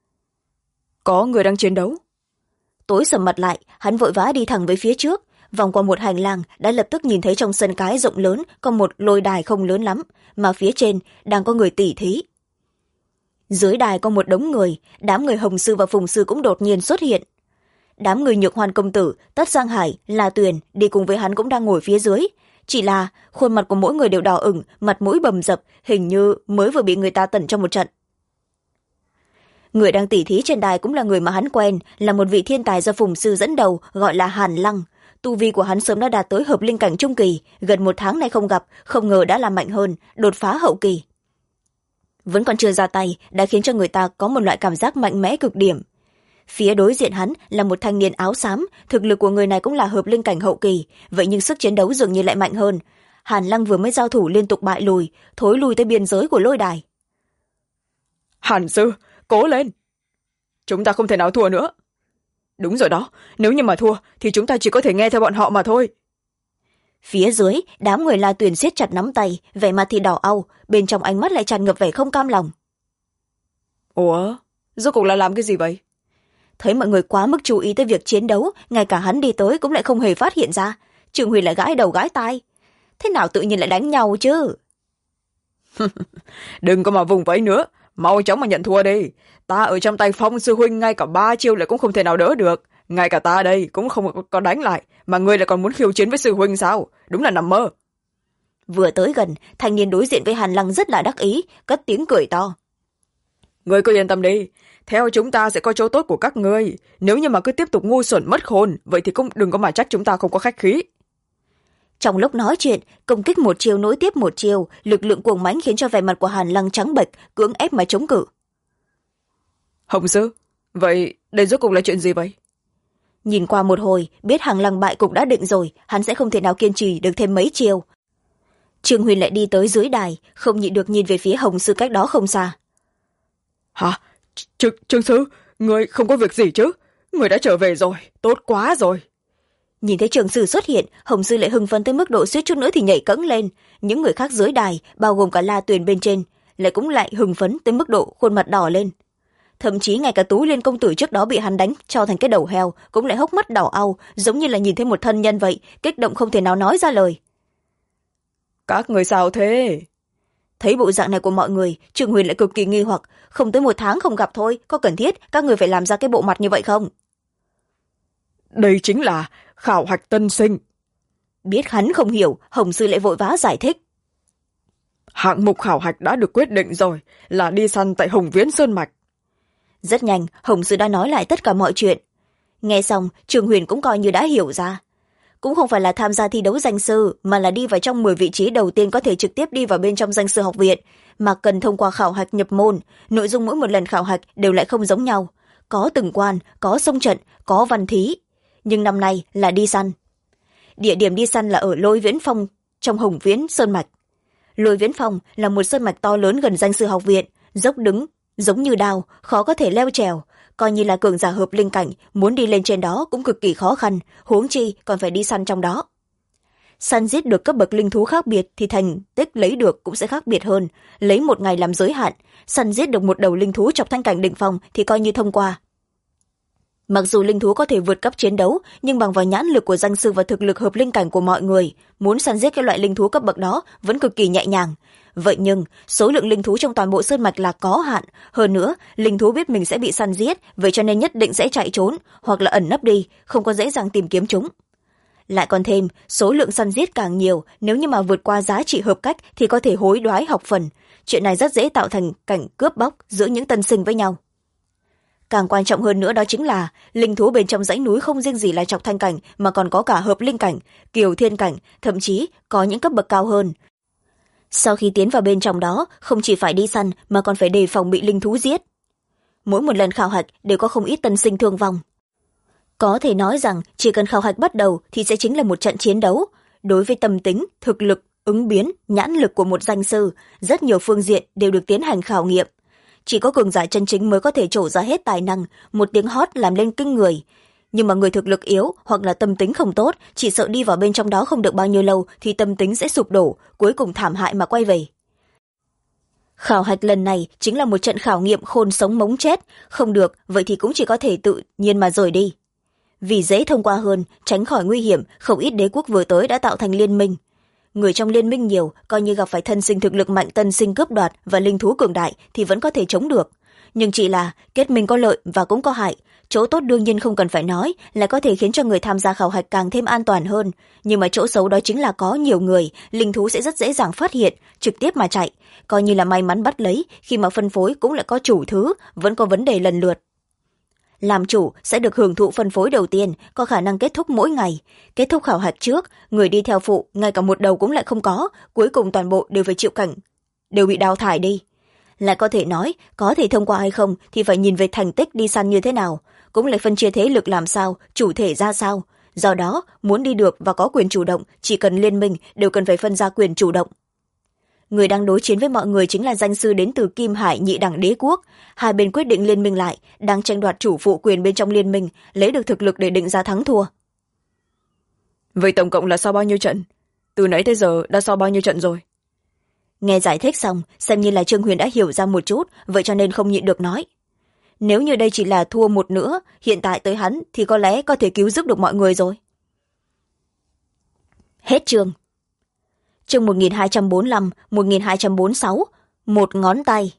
Có người đang chiến đấu. Tối sầm mặt lại, hắn vội vã đi thẳng về phía trước, vòng qua một hành lang, đã lập tức nhìn thấy trong sân cái rộng lớn có một lôi đài không lớn lắm, mà phía trên đang có người tỉ thí. Dưới đài có một đống người, đám người Hồng Sư và Phùng Sư cũng đột nhiên xuất hiện. Đám người Nhược Hoan công tử, Tất Giang Hải, La Tuyền đi cùng với hắn cũng đang ngồi phía dưới. Chỉ là khuôn mặt của mỗi người đều đỏ ửng, mặt mũi bầm dập, hình như mới vừa bị người ta tẩn trong một trận. Người đang tỉ thí trên đài cũng là người mà hắn quen, là một vị thiên tài do Phùng Sư dẫn đầu, gọi là Hàn Lăng. Tu vi của hắn sớm đã đạt tới hợp linh cảnh trung kỳ, gần một tháng nay không gặp, không ngờ đã làm mạnh hơn, đột phá hậu kỳ. Vẫn còn chưa ra tay, đã khiến cho người ta có một loại cảm giác mạnh mẽ cực điểm. Phía đối diện hắn là một thanh niên áo xám, thực lực của người này cũng là hợp linh cảnh hậu kỳ, vậy nhưng sức chiến đấu dường như lại mạnh hơn. Hàn Lăng vừa mới giao thủ liên tục bại lùi, thối lui tới biên giới của lôi đài. Hàn sư, cố lên! Chúng ta không thể nào thua nữa. Đúng rồi đó, nếu như mà thua thì chúng ta chỉ có thể nghe theo bọn họ mà thôi. Phía dưới, đám người La Tuyền siết chặt nắm tay, vẻ mặt thì đỏ au, bên trong ánh mắt lại tràn ngập vẻ không cam lòng. Ủa, rốt cuộc là làm cái gì vậy? Thấy mọi người quá mức chú ý tới việc chiến đấu, ngay cả hắn đi tới cũng lại không hề phát hiện ra. Trương Huyền lại gãi đầu gãi tai. Thế nào tự nhiên lại đánh nhau chứ? Đừng có mà vùng vẫy nữa, mau chóng mà nhận thua đi. Ta ở trong tay Phong sư huynh ngay cả 3 chiêu lại cũng không thể nào đỡ được. Ngay cả ta đây cũng không có đánh lại, mà ngươi lại còn muốn khiêu chiến với sư huynh sao? Đúng là nằm mơ. Vừa tới gần, thanh niên đối diện với Hàn Lăng rất là đắc ý, cất tiếng cười to. Ngươi cứ yên tâm đi, theo chúng ta sẽ có chỗ tốt của các ngươi. Nếu như mà cứ tiếp tục ngu xuẩn mất khôn, vậy thì cũng đừng có mà trách chúng ta không có khách khí. Trong lúc nói chuyện, công kích một chiều nối tiếp một chiều, lực lượng cuồng mãnh khiến cho vẻ mặt của Hàn Lăng trắng bệch, cưỡng ép mà chống cự. Hồng sư, vậy đây rốt cuộc là chuyện gì vậy? Nhìn qua một hồi, biết Hàn Lăng bại cục đã định rồi, hắn sẽ không thể nào kiên trì được thêm mấy chiều. Trương Huyền lại đi tới dưới đài, không nhịn được nhìn về phía Hồng sư cách đó không xa. Hả? Trương sư, người không có việc gì chứ? Người đã trở về rồi, tốt quá rồi. Nhìn thấy Trường sư xuất hiện, Hồng sư lại hưng phấn tới mức độ suýt chút nữa thì nhảy cẫng lên. Những người khác dưới đài, bao gồm cả La Tuyền bên trên, lại cũng lại hưng phấn tới mức độ khuôn mặt đỏ lên. Thậm chí ngay cả Tú Liên công tử trước đó bị hắn đánh cho thành cái đầu heo cũng lại hốc mắt đỏ au, giống như là nhìn thấy một thân nhân vậy, kích động không thể nào nói ra lời. Các người sao thế? Thấy bộ dạng này của mọi người, Trương Huyền lại cực kỳ nghi hoặc. Không tới 1 tháng không gặp thôi, có cần thiết các người phải làm ra cái bộ mặt như vậy không? Đây chính là khảo hạch tân sinh. Biết hắn không hiểu, Hồng sư lại vội vã giải thích. Hạng mục khảo hạch đã được quyết định rồi, là đi săn tại Hồng Viễn Sơn Mạch. Rất nhanh, Hồng sư đã nói lại tất cả mọi chuyện. Nghe xong, Trương Huyền cũng coi như đã hiểu ra. Cũng không phải là tham gia thi đấu danh sư, mà là đi vào trong 10 vị trí đầu tiên có thể trực tiếp đi vào bên trong danh sư học viện, mà cần thông qua khảo hạch nhập môn. Nội dung mỗi một lần khảo hạch đều lại không giống nhau. Có từng quan, có xông trận, có văn thí. Nhưng năm nay là đi săn. Địa điểm đi săn là ở Lôi Viễn Phong, trong Hồng Viễn Sơn Mạch. Lôi Viễn Phong là một sơn mạch to lớn gần danh sư học viện, dốc đứng, giống như đao, khó có thể leo trèo. Coi như là cường giả hợp linh cảnh, muốn đi lên trên đó cũng cực kỳ khó khăn, huống chi còn phải đi săn trong đó. Săn giết được cấp bậc linh thú khác biệt thì thành tích lấy được cũng sẽ khác biệt hơn, lấy 1 ngày làm giới hạn. Săn giết được một đầu linh thú chọc thanh cảnh đỉnh phong thì coi như thông qua. Mặc dù linh thú có thể vượt cấp chiến đấu, nhưng bằng vào nhãn lực của danh sư và thực lực hợp linh cảnh của mọi người, muốn săn giết cái loại linh thú cấp bậc đó vẫn cực kỳ nhẹ nhàng. Vậy nhưng, số lượng linh thú trong toàn bộ sơn mạch là có hạn. Hơn nữa, linh thú biết mình sẽ bị săn giết, vậy cho nên nhất định sẽ chạy trốn, hoặc là ẩn nấp đi, không có dễ dàng tìm kiếm chúng. Lại còn thêm, số lượng săn giết càng nhiều, nếu như mà vượt qua giá trị hợp cách thì có thể hối đoái học phần. Chuyện này rất dễ tạo thành cảnh cướp bóc giữa những tân sinh với nhau. Càng quan trọng hơn nữa đó chính là linh thú bên trong dãy núi không riêng gì là chọc thanh cảnh mà còn có cả hợp linh cảnh, kiều thiên cảnh, thậm chí có những cấp bậc cao hơn. Sau khi tiến vào bên trong đó, không chỉ phải đi săn mà còn phải đề phòng bị linh thú giết. Mỗi một lần khảo hạch đều có không ít tân sinh thương vong. Có thể nói rằng chỉ cần khảo hạch bắt đầu thì sẽ chính là một trận chiến đấu. Đối với tâm tính, thực lực, ứng biến, nhãn lực của một danh sư, rất nhiều phương diện đều được tiến hành khảo nghiệm. Chỉ có cường giả chân chính mới có thể trổ ra hết tài năng, một tiếng hót làm lên kinh người. Nhưng mà người thực lực yếu hoặc là tâm tính không tốt, chỉ sợ đi vào bên trong đó không được bao nhiêu lâu thì tâm tính sẽ sụp đổ, cuối cùng thảm hại mà quay về. Khảo hạch lần này chính là một trận khảo nghiệm khôn sống mống chết, không được vậy thì cũng chỉ có thể tự nhiên mà rời đi. Vì dễ thông qua hơn, tránh khỏi nguy hiểm, không ít đế quốc vừa tới đã tạo thành liên minh. Người trong liên minh nhiều, coi như gặp phải thân sinh thực lực mạnh tân sinh cướp đoạt và linh thú cường đại thì vẫn có thể chống được. Nhưng chỉ là kết minh có lợi và cũng có hại. Chỗ tốt đương nhiên không cần phải nói, là có thể khiến cho người tham gia khảo hạch càng thêm an toàn hơn. Nhưng mà chỗ xấu đó chính là có nhiều người, linh thú sẽ rất dễ dàng phát hiện, trực tiếp mà chạy. Coi như là may mắn bắt lấy, khi mà phân phối cũng lại có chủ thứ, vẫn có vấn đề lần lượt. Làm chủ sẽ được hưởng thụ phân phối đầu tiên, có khả năng kết thúc mỗi ngày. Kết thúc khảo hạch trước, người đi theo phụ, ngay cả một đầu cũng lại không có, cuối cùng toàn bộ đều phải chịu cảnh, đều bị đào thải đi. Lại có thể nói, có thể thông qua hay không thì phải nhìn về thành tích đi săn như thế nào, cũng lại phân chia thế lực làm sao, chủ thể ra sao. Do đó, muốn đi được và có quyền chủ động, chỉ cần liên minh đều cần phải phân ra quyền chủ động. Người đang đối chiến với mọi người chính là danh sư đến từ Kim Hải nhị đẳng đế quốc. Hai bên quyết định liên minh lại, đang tranh đoạt chủ phụ quyền bên trong liên minh, lấy được thực lực để định ra thắng thua. Vậy tổng cộng là sau bao nhiêu trận? Từ nãy tới giờ đã sau bao nhiêu trận rồi? Nghe giải thích xong, xem như là Trương Huyền đã hiểu ra một chút, vậy cho nên không nhịn được nói. Nếu như đây chỉ là thua một nữa, hiện tại tới hắn thì có lẽ có thể cứu giúp được mọi người rồi. Hết chương. Chương 1245, 1246, một ngón tay.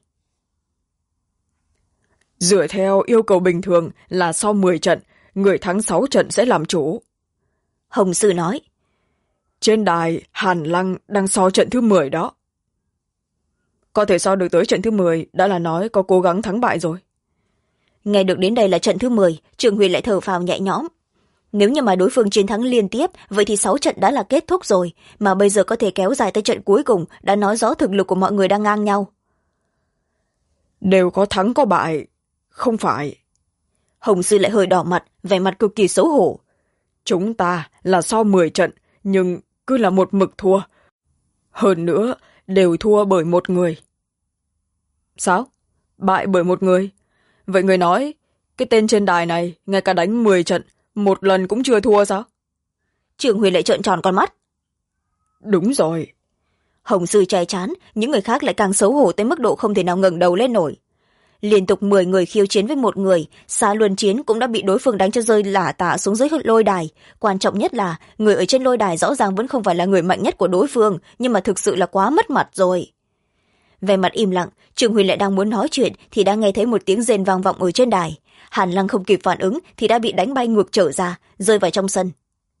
Dựa theo yêu cầu bình thường là sau 10 trận, người thắng 6 trận sẽ làm chủ. Hồng sư nói. Trên đài, Hàn Lăng đang so trận thứ 10 đó. Có thể so được tới trận thứ 10 đã là nói có cố gắng thắng bại rồi. Nghe được đến đây là trận thứ 10, Trương Huyền lại thở phào nhẹ nhõm. Nếu như mà đối phương chiến thắng liên tiếp, vậy thì 6 trận đã là kết thúc rồi, mà bây giờ có thể kéo dài tới trận cuối cùng đã nói rõ thực lực của mọi người đang ngang nhau. Đều có thắng có bại, không phải. Hồng Sư lại hơi đỏ mặt, vẻ mặt cực kỳ xấu hổ. Chúng ta là sau 10 trận, nhưng cứ là một mực thua. Hơn nữa, đều thua bởi một người. Sao? Bại bởi một người? Vậy người nói, cái tên trên đài này, ngay cả đánh 10 trận, một lần cũng chưa thua sao? Trương Huyền lại trợn tròn con mắt. Đúng rồi. Hồng Sư che chán, những người khác lại càng xấu hổ tới mức độ không thể nào ngẩng đầu lên nổi. Liên tục 10 người khiêu chiến với một người, xa luân chiến cũng đã bị đối phương đánh cho rơi lả tả xuống dưới lôi đài. Quan trọng nhất là người ở trên lôi đài rõ ràng vẫn không phải là người mạnh nhất của đối phương, nhưng mà thực sự là quá mất mặt rồi. Về mặt im lặng, Trương Huyền lại đang muốn nói chuyện thì đã nghe thấy một tiếng rên vang vọng ở trên đài. Hàn Lăng không kịp phản ứng thì đã bị đánh bay ngược trở ra, rơi vào trong sân.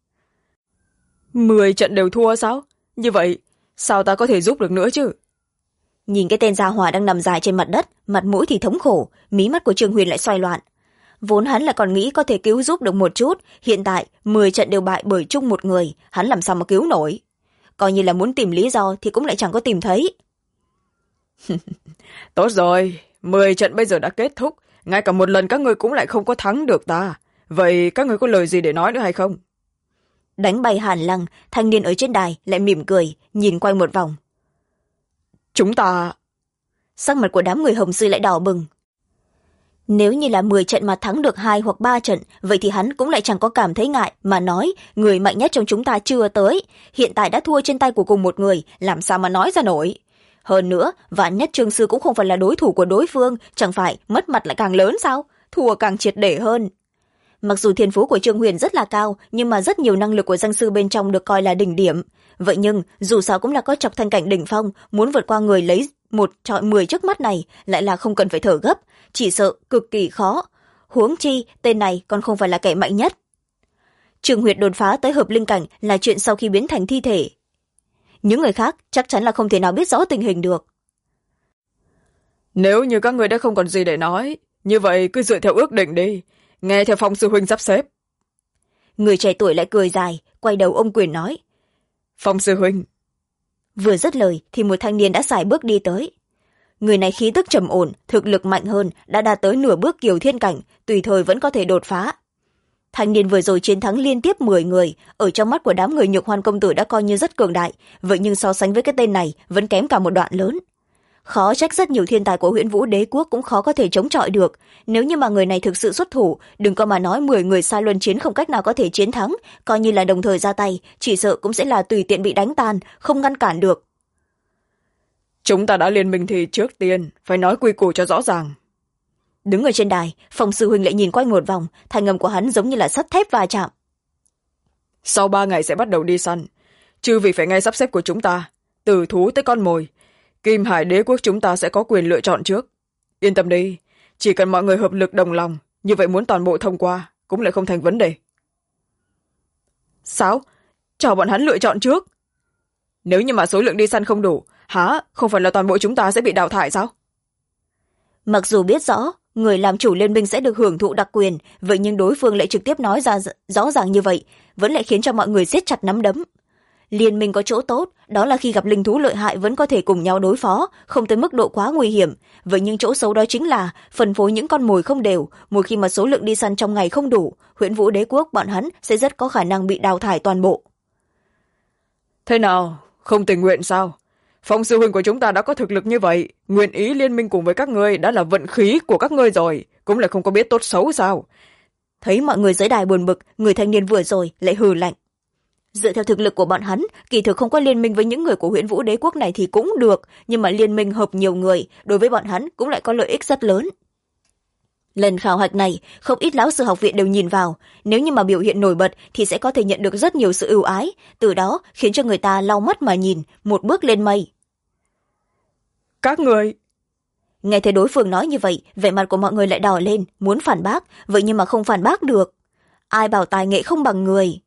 10 trận đều thua sao? Như vậy, sao ta có thể giúp được nữa chứ? Nhìn cái tên gia hỏa đang nằm dài trên mặt đất, mặt mũi thì thống khổ, mí mắt của Trương Huyền lại xoay loạn. Vốn hắn là còn nghĩ có thể cứu giúp được một chút, hiện tại 10 trận đều bại bởi chung một người, hắn làm sao mà cứu nổi. Coi như là muốn tìm lý do thì cũng lại chẳng có tìm thấy. Tốt rồi, 10 trận bây giờ đã kết thúc, ngay cả một lần các ngươi cũng lại không có thắng được ta. Vậy các ngươi có lời gì để nói nữa hay không? Đánh bay Hàn Lăng, thanh niên ở trên đài lại mỉm cười, nhìn quanh một vòng. Chúng ta... Sắc mặt của đám người Hồng Sư lại đỏ bừng. Nếu như là 10 trận mà thắng được 2 hoặc 3 trận, vậy thì hắn cũng lại chẳng có cảm thấy ngại mà nói người mạnh nhất trong chúng ta chưa tới. Hiện tại đã thua trên tay của cùng một người, làm sao mà nói ra nổi. Hơn nữa, vạn nhất Trương Sư cũng không phải là đối thủ của đối phương, chẳng phải mất mặt lại càng lớn sao? Thua càng triệt để hơn. Mặc dù thiên phú của Trương Huyền rất là cao, nhưng mà rất nhiều năng lực của danh sư bên trong được coi là đỉnh điểm. Vậy nhưng, dù sao cũng là có Trọc Thanh cảnh đỉnh phong, muốn vượt qua người lấy một trọi 10 trước mắt này lại là không cần phải thở gấp, chỉ sợ cực kỳ khó. Huống chi, tên này còn không phải là kẻ mạnh nhất. Trương Huyệt đột phá tới hợp linh cảnh là chuyện sau khi biến thành thi thể. Những người khác chắc chắn là không thể nào biết rõ tình hình được. Nếu như các người đã không còn gì để nói, như vậy cứ dựa theo ước định đi, nghe theo Phong sư huynh sắp xếp. Người trẻ tuổi lại cười dài, quay đầu ôm quyền nói. Phong sư huynh. Vừa dứt lời thì một thanh niên đã sải bước đi tới. Người này khí tức trầm ổn, thực lực mạnh hơn, đã đạt tới nửa bước kiều thiên cảnh, tùy thời vẫn có thể đột phá. Thanh niên vừa rồi chiến thắng liên tiếp 10 người, ở trong mắt của đám người Nhược Hoan công tử đã coi như rất cường đại, vậy nhưng so sánh với cái tên này vẫn kém cả một đoạn lớn. Khó trách rất nhiều thiên tài của Huyễn Vũ Đế quốc cũng khó có thể chống chọi được. Nếu như mà người này thực sự xuất thủ, đừng có mà nói 10 người xa luân chiến không cách nào có thể chiến thắng, coi như là đồng thời ra tay, chỉ sợ cũng sẽ là tùy tiện bị đánh tan, không ngăn cản được. Chúng ta đã liên minh thì trước tiên phải nói quy củ cho rõ ràng. Đứng ở trên đài, Phong sư huynh lại nhìn quanh một vòng, thanh âm của hắn giống như là sắt thép va chạm. Sau 3 ngày sẽ bắt đầu đi săn, chư vị phải nghe sắp xếp của chúng ta, từ thú tới con mồi. Kim Hải Đế quốc chúng ta sẽ có quyền lựa chọn trước. Yên tâm đi, chỉ cần mọi người hợp lực đồng lòng, như vậy muốn toàn bộ thông qua cũng lại không thành vấn đề. Sao? Cho bọn hắn lựa chọn trước? Nếu như mà số lượng đi săn không đủ, hả? Không phải là toàn bộ chúng ta sẽ bị đào thải sao? Mặc dù biết rõ, người làm chủ liên minh sẽ được hưởng thụ đặc quyền, vậy nhưng đối phương lại trực tiếp nói ra rõ ràng như vậy, vẫn lại khiến cho mọi người siết chặt nắm đấm. Liên minh có chỗ tốt, đó là khi gặp linh thú lợi hại vẫn có thể cùng nhau đối phó, không tới mức độ quá nguy hiểm. Vậy nhưng chỗ xấu đó chính là phân phối những con mồi không đều, một khi mà số lượng đi săn trong ngày không đủ, Huyễn Vũ Đế quốc bọn hắn sẽ rất có khả năng bị đào thải toàn bộ. Thế nào? Không tình nguyện sao? Phong sư huynh của chúng ta đã có thực lực như vậy, nguyện ý liên minh cùng với các ngươi đã là vận khí của các ngươi rồi, cũng lại không có biết tốt xấu sao? Thấy mọi người dưới đài buồn bực, người thanh niên vừa rồi lại hừ lạnh. Dựa theo thực lực của bọn hắn, kỳ thực không có liên minh với những người của Huyễn Vũ Đế quốc này thì cũng được, nhưng mà liên minh hợp nhiều người, đối với bọn hắn cũng lại có lợi ích rất lớn. Lần khảo hạch này, không ít lão sư học viện đều nhìn vào, nếu như mà biểu hiện nổi bật thì sẽ có thể nhận được rất nhiều sự ưu ái, từ đó khiến cho người ta lau mắt mà nhìn, một bước lên mây. Các người... Nghe thấy đối phương nói như vậy, vẻ mặt của mọi người lại đỏ lên, muốn phản bác, vậy nhưng mà không phản bác được. Ai bảo tài nghệ không bằng người.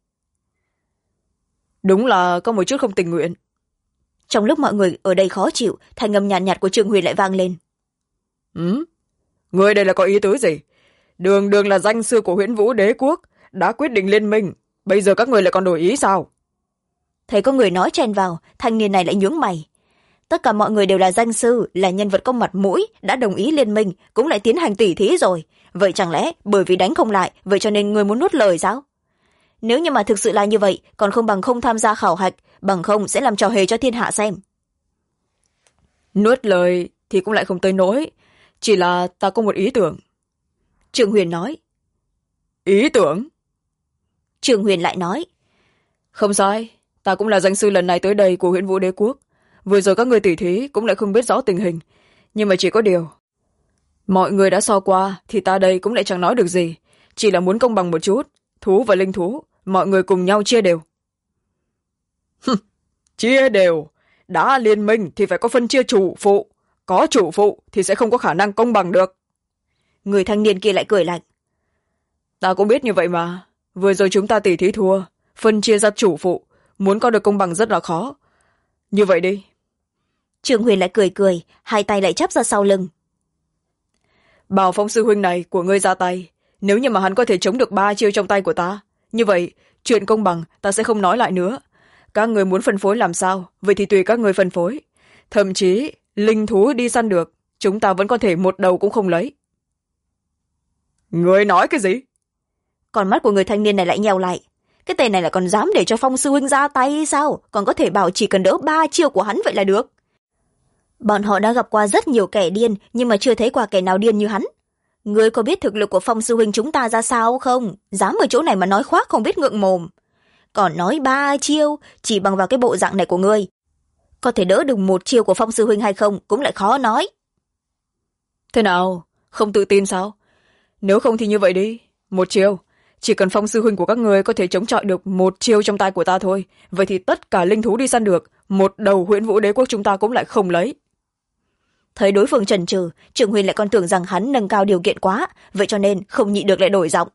Đúng là có một chút không tình nguyện. Trong lúc mọi người ở đây khó chịu, thanh âm nhàn nhạt của Trương Huyền lại vang lên. Người đây là có ý tứ gì? đường đường là danh sư của Huyễn Vũ Đế quốc, đã quyết định liên minh, bây giờ các người lại còn đổi ý sao? Thấy có người nói chen vào, thanh niên này lại nhướng mày. Tất cả mọi người đều là danh sư, là nhân vật có mặt mũi, đã đồng ý liên minh, cũng lại tiến hành tỉ thí rồi. Vậy chẳng lẽ bởi vì đánh không lại, vậy cho nên người muốn nuốt lời sao? Nếu như mà thực sự là như vậy, còn không bằng không tham gia khảo hạch, bằng không sẽ làm trò hề cho thiên hạ xem. Nuốt lời thì cũng lại không tới nỗi, chỉ là ta có một ý tưởng. Trương Huyền nói. Ý tưởng? Trương Huyền lại nói. Không sai, ta cũng là danh sư lần này tới đây của Huyễn Vũ Đế quốc. Vừa rồi các người tỉ thí cũng lại không biết rõ tình hình, nhưng mà chỉ có điều mọi người đã so qua thì ta đây cũng lại chẳng nói được gì, chỉ là muốn công bằng một chút, thú và linh thú mọi người cùng nhau chia đều. Chia đều? Đã liên minh thì phải có phân chia chủ phụ, có chủ phụ thì sẽ không có khả năng công bằng được. Người thanh niên kia lại cười lạnh. Ta cũng biết như vậy mà, vừa rồi chúng ta tỉ thí thua, phân chia ra chủ phụ, muốn có được công bằng rất là khó. Như vậy đi. Trương Huyền lại cười cười, hai tay lại chắp ra sau lưng. Bảo Phong sư huynh này của ngươi ra tay, nếu như mà hắn có thể chống được 3 chiêu trong tay của ta, như vậy chuyện công bằng ta sẽ không nói lại nữa. Các người muốn phân phối làm sao, vậy thì tùy các người phân phối. Thậm chí linh thú đi săn được, chúng ta vẫn có thể một đầu cũng không lấy. Ngươi nói cái gì? Con mắt của người thanh niên này lại nheo lại. Cái tên này là còn dám để cho Phong sư huynh ra tay sao? Còn có thể bảo chỉ cần đỡ 3 chiêu của hắn vậy là được. Bọn họ đã gặp qua rất nhiều kẻ điên, nhưng mà chưa thấy qua kẻ nào điên như hắn. Ngươi có biết thực lực của Phong sư huynh chúng ta ra sao không? Dám ở chỗ này mà nói khoác không biết ngượng mồm. Còn nói 3 chiêu, chỉ bằng vào cái bộ dạng này của ngươi, có thể đỡ được 1 chiêu của Phong sư huynh hay không cũng lại khó nói. Thế nào? Không tự tin sao? Nếu không thì như vậy đi. 1 chiêu. Chỉ cần Phong sư huynh của các người có thể chống chọi được 1 chiêu trong tay của ta thôi, vậy thì tất cả linh thú đi săn được, một đầu Huyễn Vũ Đế quốc chúng ta cũng lại không lấy. Thấy đối phương chần chừ, Trương Huyền lại còn tưởng rằng hắn nâng cao điều kiện quá, vậy cho nên không nhịn được lại đổi giọng.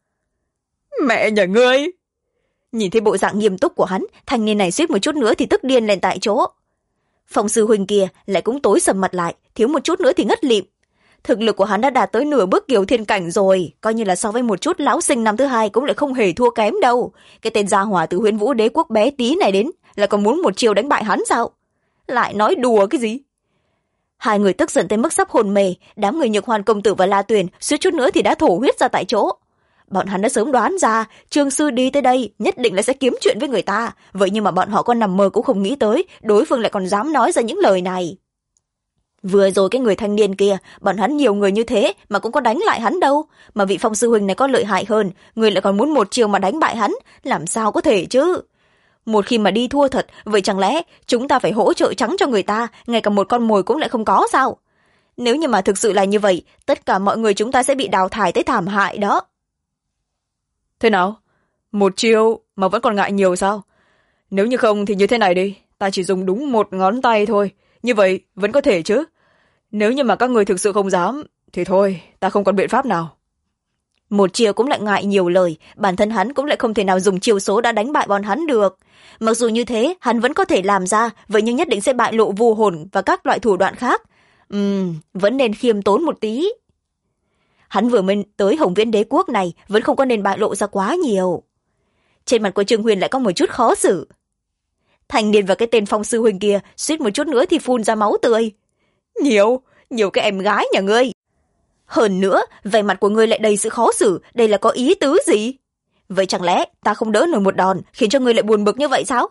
Mẹ nhà ngươi! Nhìn thấy bộ dạng nghiêm túc của hắn, thanh niên này suýt một chút nữa thì tức điên lên tại chỗ. Phong sư huynh kia lại cũng tối sầm mặt lại, thiếu một chút nữa thì ngất lịm. Thực lực của hắn đã đạt tới nửa bước kiều thiên cảnh rồi, coi như là so với một chút lão sinh năm thứ 2 cũng lại không hề thua kém đâu. Cái tên gia hỏa từ Huyễn Vũ Đế quốc bé tí này đến là còn muốn 1 chiêu đánh bại hắn sao? Lại nói đùa cái gì? Hai người tức giận tới mức sắp hồn mề, đám người Nhược Hoàn công tử và La Tuyền suýt chút nữa thì đã thổ huyết ra tại chỗ. Bọn hắn đã sớm đoán ra Trương sư đi tới đây nhất định là sẽ kiếm chuyện với người ta, vậy nhưng mà bọn họ còn nằm mơ cũng không nghĩ tới đối phương lại còn dám nói ra những lời này. Vừa rồi cái người thanh niên kia, bọn hắn nhiều người như thế mà cũng có đánh lại hắn đâu, mà vị Phong sư huynh này có lợi hại hơn, người lại còn muốn 1 chiêu mà đánh bại hắn, làm sao có thể chứ? Một khi mà đi thua thật, vậy chẳng lẽ chúng ta phải hỗ trợ trắng cho người ta, ngay cả một con mồi cũng lại không có sao? Nếu như mà thực sự là như vậy, tất cả mọi người chúng ta sẽ bị đào thải tới thảm hại đó. Thế nào? 1 chiêu mà vẫn còn ngại nhiều sao? Nếu như không thì như thế này đi, ta chỉ dùng đúng 1 ngón tay thôi, như vậy vẫn có thể chứ? Nếu như mà các người thực sự không dám, thì thôi, ta không còn biện pháp nào. 1 chiêu cũng lại ngại nhiều lời, bản thân hắn cũng lại không thể nào dùng chiêu số đã đánh bại bọn hắn được. Mặc dù như thế, hắn vẫn có thể làm ra, vậy nhưng nhất định sẽ bại lộ vu hồn và các loại thủ đoạn khác. Vẫn nên khiêm tốn một tí. Hắn vừa mới tới Hồng Viễn Đế quốc này, vẫn không có nên bại lộ ra quá nhiều. Trên mặt của Trương Huyền lại có một chút khó xử. Thanh niên và cái tên Phong sư huynh kia suýt một chút nữa thì phun ra máu tươi. Nhiều cái em gái nhà ngươi. Hơn nữa, vẻ mặt của ngươi lại đầy sự khó xử, đây là có ý tứ gì? Vậy chẳng lẽ ta không đỡ nổi một đòn, khiến cho ngươi lại buồn bực như vậy sao?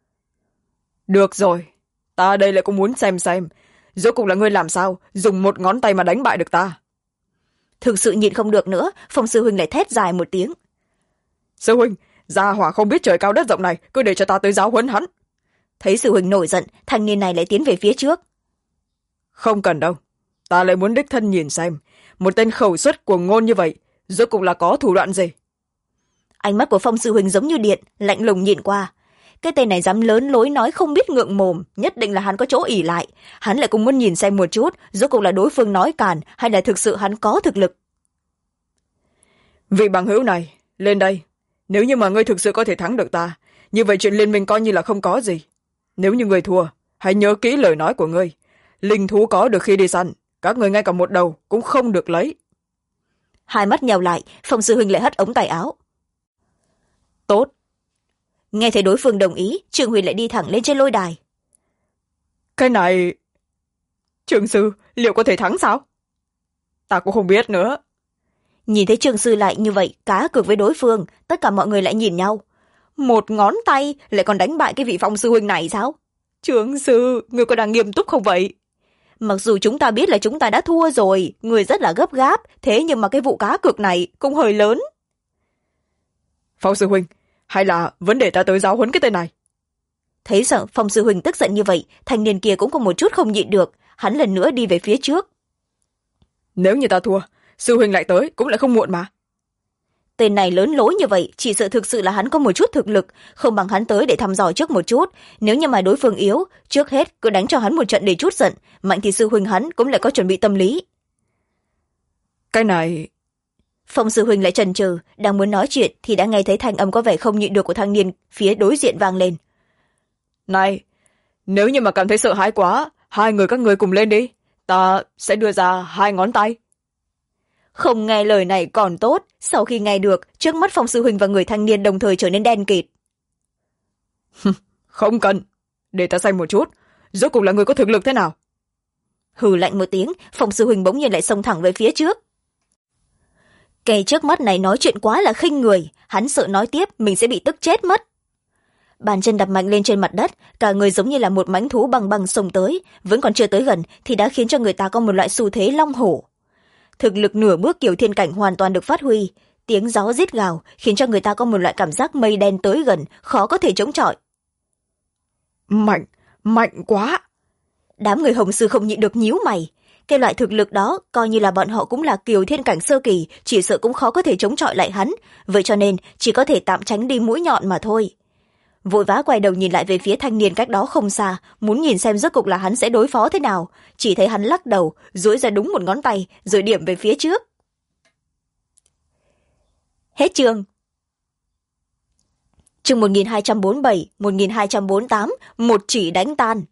Được rồi, ta đây lại cũng muốn xem, rốt cuộc là ngươi làm sao, dùng 1 ngón tay mà đánh bại được ta. Thực sự nhịn không được nữa, Phong sư huynh lại thét dài một tiếng. Sư huynh, gia hỏa không biết trời cao đất rộng này, cứ để cho ta tới giáo huấn hắn. Thấy sư huynh nổi giận, thanh niên này lại tiến về phía trước. Không cần đâu, ta lại muốn đích thân nhìn xem, một tên khẩu xuất cuồng ngôn như vậy, rốt cuộc là có thủ đoạn gì? Ánh mắt của Phong sư huynh giống như điện, lạnh lùng nhìn qua. Cái tên này dám lớn lối nói không biết ngượng mồm, nhất định là hắn có chỗ ỷ lại. Hắn lại cũng muốn nhìn xem một chút, rốt cuộc là đối phương nói càn hay là thực sự hắn có thực lực. Vị bằng hữu này, lên đây. Nếu như mà ngươi thực sự có thể thắng được ta, như vậy chuyện liên minh coi như là không có gì. Nếu như ngươi thua, hãy nhớ kỹ lời nói của ngươi. Linh thú có được khi đi săn, các ngươi ngay cả một đầu cũng không được lấy. Hai mắt nhèo lại, Phong sư huynh lại hất ống tay áo. Tốt. Nghe thấy đối phương đồng ý, Trương Huyền lại đi thẳng lên trên lôi đài. Cái này... Trương sư, liệu có thể thắng sao? Ta cũng không biết nữa. Nhìn thấy Trương sư lại như vậy, cá cược với đối phương, tất cả mọi người lại nhìn nhau. Một ngón tay lại còn đánh bại cái vị Phong sư huynh này sao? Trương sư, người có đang nghiêm túc không vậy? Mặc dù chúng ta biết là chúng ta đã thua rồi, người rất là gấp gáp, thế nhưng mà cái vụ cá cược này cũng hơi lớn. Phong sư huynh, hay là vấn đề ta tới giáo huấn cái tên này? Thấy sợ Phong sư huynh tức giận như vậy, thanh niên kia cũng có một chút không nhịn được, hắn lần nữa đi về phía trước. Nếu như ta thua, sư huynh lại tới cũng lại không muộn mà. Tên này lớn lối như vậy, chỉ sợ thực sự là hắn có một chút thực lực, không bằng hắn tới để thăm dò trước một chút. Nếu như mà đối phương yếu, trước hết cứ đánh cho hắn một trận để chút giận, mạnh thì sư huynh hắn cũng lại có chuẩn bị tâm lý. Cái này... Phong sư huynh lại chần chừ, đang muốn nói chuyện thì đã nghe thấy thanh âm có vẻ không nhịn được của thanh niên phía đối diện vang lên. Này, nếu như mà cảm thấy sợ hãi quá, hai người các người cùng lên đi. Ta sẽ đưa ra 2 ngón tay. Không nghe lời này còn tốt, sau khi nghe được, trước mắt Phong sư huynh và người thanh niên đồng thời trở nên đen kịt. Không cần, để ta xem một chút, rốt cuộc là người có thực lực thế nào. Hừ lạnh một tiếng, Phong sư huynh bỗng nhiên lại xông thẳng về phía trước. Kẻ trước mắt này nói chuyện quá là khinh người, hắn sợ nói tiếp mình sẽ bị tức chết mất. Bàn chân đập mạnh lên trên mặt đất, cả người giống như là một mãnh thú băng băng xông tới, vẫn còn chưa tới gần thì đã khiến cho người ta có một loại xu thế long hổ. Thực lực nửa bước Kiều Thiên cảnh hoàn toàn được phát huy, tiếng gió rít gào khiến cho người ta có một loại cảm giác mây đen tới gần, khó có thể chống chọi. Mạnh quá. Đám người Hồng sư không nhịn được nhíu mày. Cái loại thực lực đó, coi như là bọn họ cũng là Kiều Thiên cảnh sơ kỳ, chỉ sợ cũng khó có thể chống chọi lại hắn, vậy cho nên chỉ có thể tạm tránh đi mũi nhọn mà thôi. Vội vã quay đầu nhìn lại về phía thanh niên cách đó không xa, muốn nhìn xem rốt cục là hắn sẽ đối phó thế nào, chỉ thấy hắn lắc đầu, duỗi ra đúng một ngón tay, rồi điểm về phía trước. Hết chương. Chương 1247, 1248, một chỉ đánh tan.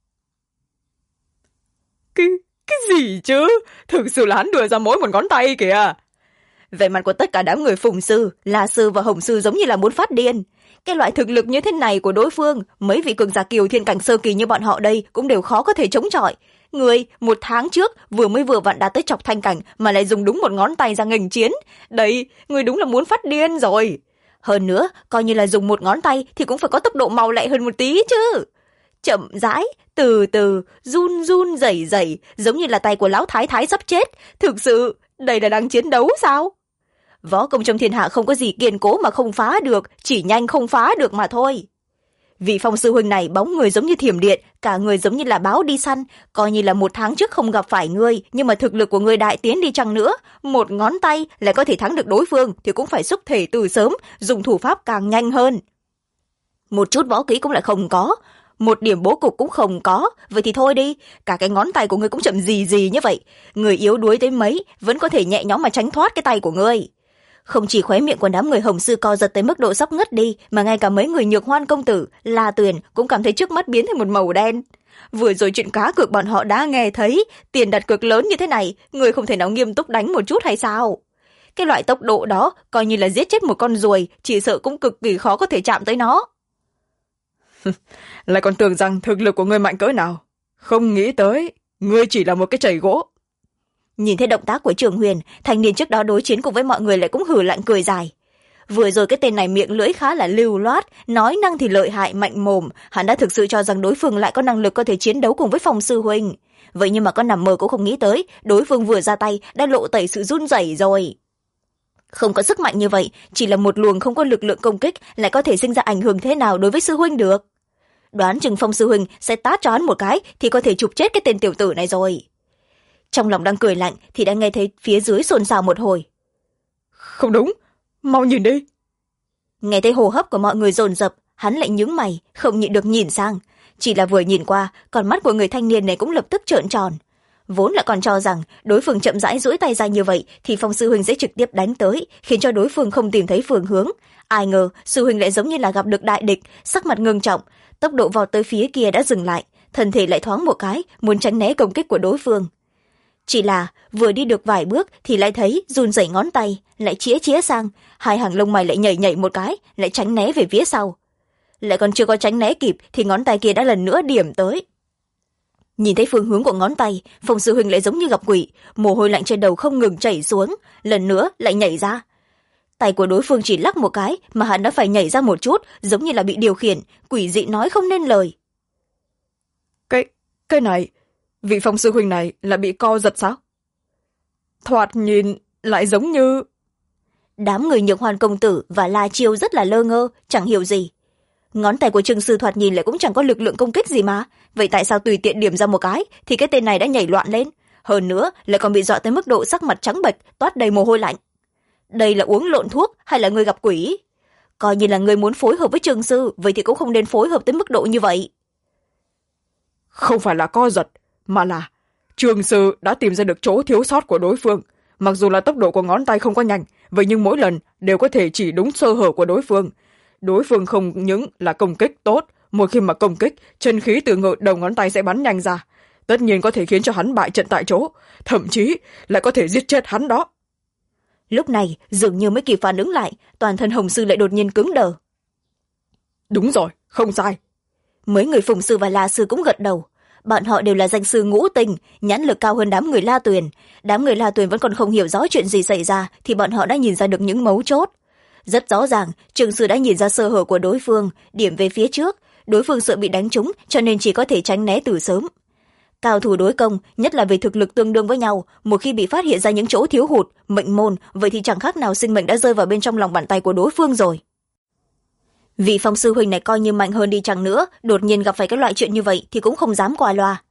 Cái gì chứ? Thực sự là hắn đưa ra mỗi một ngón tay kìa. Vẻ mặt của tất cả đám người Phùng sư, La sư và Hồng sư giống như là muốn phát điên. Cái loại thực lực như thế này của đối phương, mấy vị cường giả Kiều Thiên cảnh sơ kỳ như bọn họ đây cũng đều khó có thể chống chọi. Người 1 tháng trước vừa vặn đã tới chọc thanh cảnh mà lại dùng đúng một ngón tay ra nghênh chiến. Đấy, người đúng là muốn phát điên rồi. Hơn nữa, coi như là dùng một ngón tay thì cũng phải có tốc độ mau lẹ hơn một tí chứ. Chậm rãi, từ từ, run run rẩy rẩy, giống như là tay của lão thái thái sắp chết. Thực sự, đây là đang chiến đấu sao? Võ công trong thiên hạ không có gì kiên cố mà không phá được, chỉ nhanh không phá được mà thôi. Vị Phong sư huynh này bóng người giống như thiểm điện, cả người giống như là báo đi săn, coi như là 1 tháng trước không gặp phải ngươi, nhưng mà thực lực của ngươi đại tiến đi chăng nữa, một ngón tay lại có thể thắng được đối phương thì cũng phải xúc thể từ sớm, dùng thủ pháp càng nhanh hơn. Một chút võ kỹ cũng lại không có, một điểm bố cục cũng không có, vậy thì thôi đi, cả cái ngón tay của ngươi cũng chậm gì như vậy, người yếu đuối tới mấy vẫn có thể nhẹ nhõm mà tránh thoát cái tay của ngươi. Không chỉ khóe miệng của đám người Hồng sư co giật tới mức độ sắp ngất đi, mà ngay cả mấy người Nhược Hoan công tử, La Tuyền cũng cảm thấy trước mắt biến thành một màu đen. Vừa rồi chuyện cá cược bọn họ đã nghe thấy, tiền đặt cược lớn như thế này, người không thể nào nghiêm túc đánh một chút hay sao? Cái loại tốc độ đó, coi như là giết chết một con ruồi, chỉ sợ cũng cực kỳ khó có thể chạm tới nó. Lại còn tưởng rằng thực lực của ngươi mạnh cỡ nào. Không nghĩ tới, ngươi chỉ là một cái chảy gỗ. Nhìn thấy động tác của Trường Huyền, thanh niên trước đó đối chiến cùng với mọi người lại cũng hừ lạnh cười dài. Vừa rồi cái tên này miệng lưỡi khá là lưu loát, nói năng thì lợi hại mạnh mồm, hắn đã thực sự cho rằng đối phương lại có năng lực có thể chiến đấu cùng với Phong sư huynh. Vậy nhưng mà có nằm mơ cũng không nghĩ tới, đối phương vừa ra tay đã lộ tẩy sự run rẩy rồi. Không có sức mạnh như vậy, chỉ là một luồng không có lực lượng công kích lại có thể sinh ra ảnh hưởng thế nào đối với sư huynh được. Đoán chừng Phong sư huynh sẽ tát cho hắn một cái thì có thể chụp chết cái tên tiểu tử này rồi. Trong lòng đang cười lạnh thì đã nghe thấy phía dưới xôn xao một hồi. Không đúng, mau nhìn đi. Nghe thấy hô hấp của mọi người dồn dập, hắn lại nhướng mày, không nhịn được nhìn sang. Chỉ là vừa nhìn qua, con mắt của người thanh niên này cũng lập tức trợn tròn. Vốn là còn cho rằng đối phương chậm rãi duỗi tay ra như vậy thì Phong sư huynh sẽ trực tiếp đánh tới, khiến cho đối phương không tìm thấy phương hướng. Ai ngờ sư huynh lại giống như là gặp được đại địch, sắc mặt ngưng trọng, tốc độ vọt tới phía kia đã dừng lại, thân thể lại thoáng một cái, muốn tránh né công kích của đối phương. Chỉ là vừa đi được vài bước thì lại thấy run rẩy ngón tay, lại chĩa chĩa sang, hai hàng lông mày lại nhảy nhảy một cái, lại tránh né về phía sau. Lại còn chưa có tránh né kịp thì ngón tay kia đã lần nữa điểm tới. Nhìn thấy phương hướng của ngón tay, Phong sư huynh lại giống như gặp quỷ, mồ hôi lạnh trên đầu không ngừng chảy xuống, lần nữa lại nhảy ra. Tay của đối phương chỉ lắc một cái mà hắn đã phải nhảy ra một chút, giống như là bị điều khiển, quỷ dị nói không nên lời. Cái này, vị Phong sư huynh này là bị co giật sao? Thoạt nhìn lại giống như... Đám người Nhược Hoàn công tử và La Chiêu rất là lơ ngơ, chẳng hiểu gì. Ngón tay của Trương sư thoạt nhìn lại cũng chẳng có lực lượng công kích gì mà, vậy tại sao tùy tiện điểm ra một cái thì cái tên này đã nhảy loạn lên, hơn nữa lại còn bị dọa tới mức độ sắc mặt trắng bệch, toát đầy mồ hôi lạnh. Đây là uống lộn thuốc hay là người gặp quỷ? Coi như là người muốn phối hợp với Trương sư, vậy thì cũng không nên phối hợp tới mức độ như vậy. Không phải là co giật, mà là Trương sư đã tìm ra được chỗ thiếu sót của đối phương. Mặc dù là tốc độ của ngón tay không có nhanh, vậy nhưng mỗi lần đều có thể chỉ đúng sơ hở của đối phương. Đối phương không những là công kích tốt, một khi mà công kích, chân khí từ đầu ngón tay sẽ bắn nhanh ra. Tất nhiên có thể khiến cho hắn bại trận tại chỗ, thậm chí lại có thể giết chết hắn đó. Lúc này, dường như mới kịp phản ứng lại, toàn thân Hồng sư lại đột nhiên cứng đờ. Đúng rồi, không sai. Mấy người Phùng sư và La sư cũng gật đầu. Bọn họ đều là danh sư ngũ tinh, nhãn lực cao hơn đám người La Tuyền. Đám người La Tuyền vẫn còn không hiểu rõ chuyện gì xảy ra thì bọn họ đã nhìn ra được những mấu chốt. Rất rõ ràng, Trương sư đã nhìn ra sơ hở của đối phương, điểm về phía trước. Đối phương sợ bị đánh trúng cho nên chỉ có thể tránh né từ sớm. Cao thủ đối công, nhất là về thực lực tương đương với nhau, một khi bị phát hiện ra những chỗ thiếu hụt, mệnh môn, vậy thì chẳng khác nào sinh mệnh đã rơi vào bên trong lòng bàn tay của đối phương rồi. Vị Phong sư huynh này coi như mạnh hơn đi chăng nữa, đột nhiên gặp phải cái loại chuyện như vậy thì cũng không dám qua loa.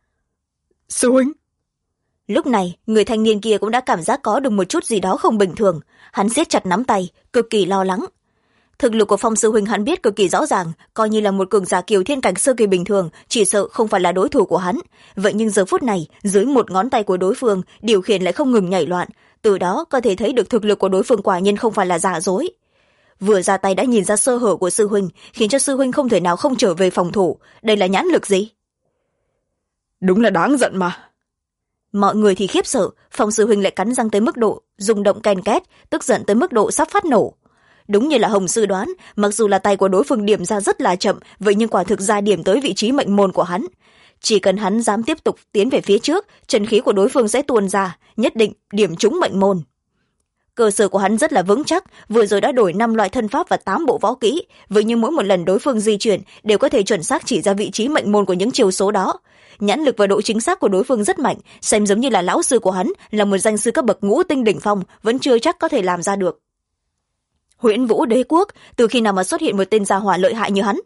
Sư huynh! Lúc này, người thanh niên kia cũng đã cảm giác có được một chút gì đó không bình thường. Hắn siết chặt nắm tay, cực kỳ lo lắng. Thực lực của Phong sư huynh hắn biết cực kỳ rõ ràng, coi như là một cường giả kiều thiên cảnh sơ kỳ bình thường, chỉ sợ không phải là đối thủ của hắn. Vậy nhưng giờ phút này, dưới một ngón tay của đối phương, điều khiển lại không ngừng nhảy loạn. Từ đó có thể thấy được thực lực của đối phương quả nhiên không phải là giả dối. Vừa ra tay đã nhìn ra sơ hở của sư huynh, khiến cho sư huynh không thể nào không trở về phòng thủ. Đây là nhãn lực gì? Đúng là đáng giận mà. Mọi người thì khiếp sợ, Phong sư huynh lại cắn răng tới mức độ rung động ken két, tức giận tới mức độ sắp phát nổ. Đúng như là Hồng sư đoán, mặc dù là tay của đối phương điểm ra rất là chậm, vậy nhưng quả thực ra điểm tới vị trí mệnh môn của hắn. Chỉ cần hắn dám tiếp tục tiến về phía trước, chân khí của đối phương sẽ tuôn ra, nhất định điểm trúng mệnh môn. Cơ sở của hắn rất là vững chắc, vừa rồi đã đổi 5 loại thân pháp và 8 bộ võ kỹ, vậy nhưng mỗi một lần đối phương di chuyển đều có thể chuẩn xác chỉ ra vị trí mệnh môn của những chiều số đó. Nhãn lực và độ chính xác của đối phương rất mạnh, xem giống như là lão sư của hắn là một danh sư cấp bậc ngũ tinh đỉnh phong, vẫn chưa chắc có thể làm ra được. Huyễn Vũ Đế Quốc, từ khi nào mà xuất hiện một tên gia hỏa lợi hại như hắn?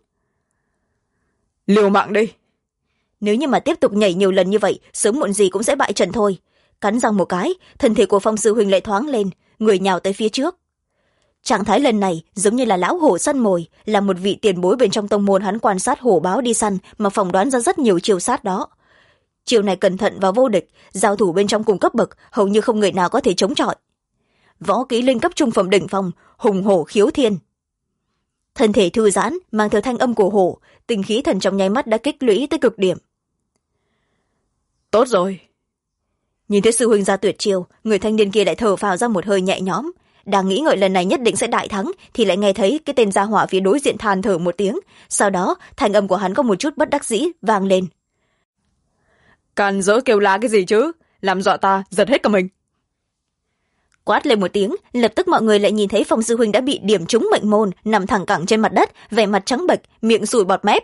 Liều mạng đi! Nếu như mà tiếp tục nhảy nhiều lần như vậy, sớm muộn gì cũng sẽ bại trận thôi. Cắn răng một cái, thân thể của Phong sư huynh lại thoáng lên, người nhào tới phía trước. Trạng thái lần này giống như là lão hổ săn mồi, là một vị tiền bối bên trong tông môn hắn quan sát hổ báo đi săn mà phỏng đoán ra rất nhiều chiêu sát đó. Chiêu này cẩn thận và vô địch, giao thủ bên trong cùng cấp bậc hầu như không người nào có thể chống chọi. Võ kỹ linh cấp trung phẩm đỉnh phong, hùng hổ khiếu thiên. Thân thể thư giãn, mang theo thanh âm của hổ, tinh khí thần trong nháy mắt đã kích lũy tới cực điểm. Tốt rồi. Nhìn thấy sư huynh ra tuyệt chiêu, người thanh niên kia lại thở phào ra một hơi nhẹ nhõm. Đang nghĩ ngợi lần này nhất định sẽ đại thắng thì lại nghe thấy cái tên gia hỏa phía đối diện than thở một tiếng, sau đó thanh âm của hắn có một chút bất đắc dĩ vang lên. Càn dỡ kêu la cái gì chứ, làm dọa ta giật hết cả mình. Quát lên một tiếng, lập tức mọi người lại nhìn thấy Phong sư huynh đã bị điểm trúng mệnh môn, nằm thẳng cẳng trên mặt đất, vẻ mặt trắng bệch, miệng sùi bọt mép.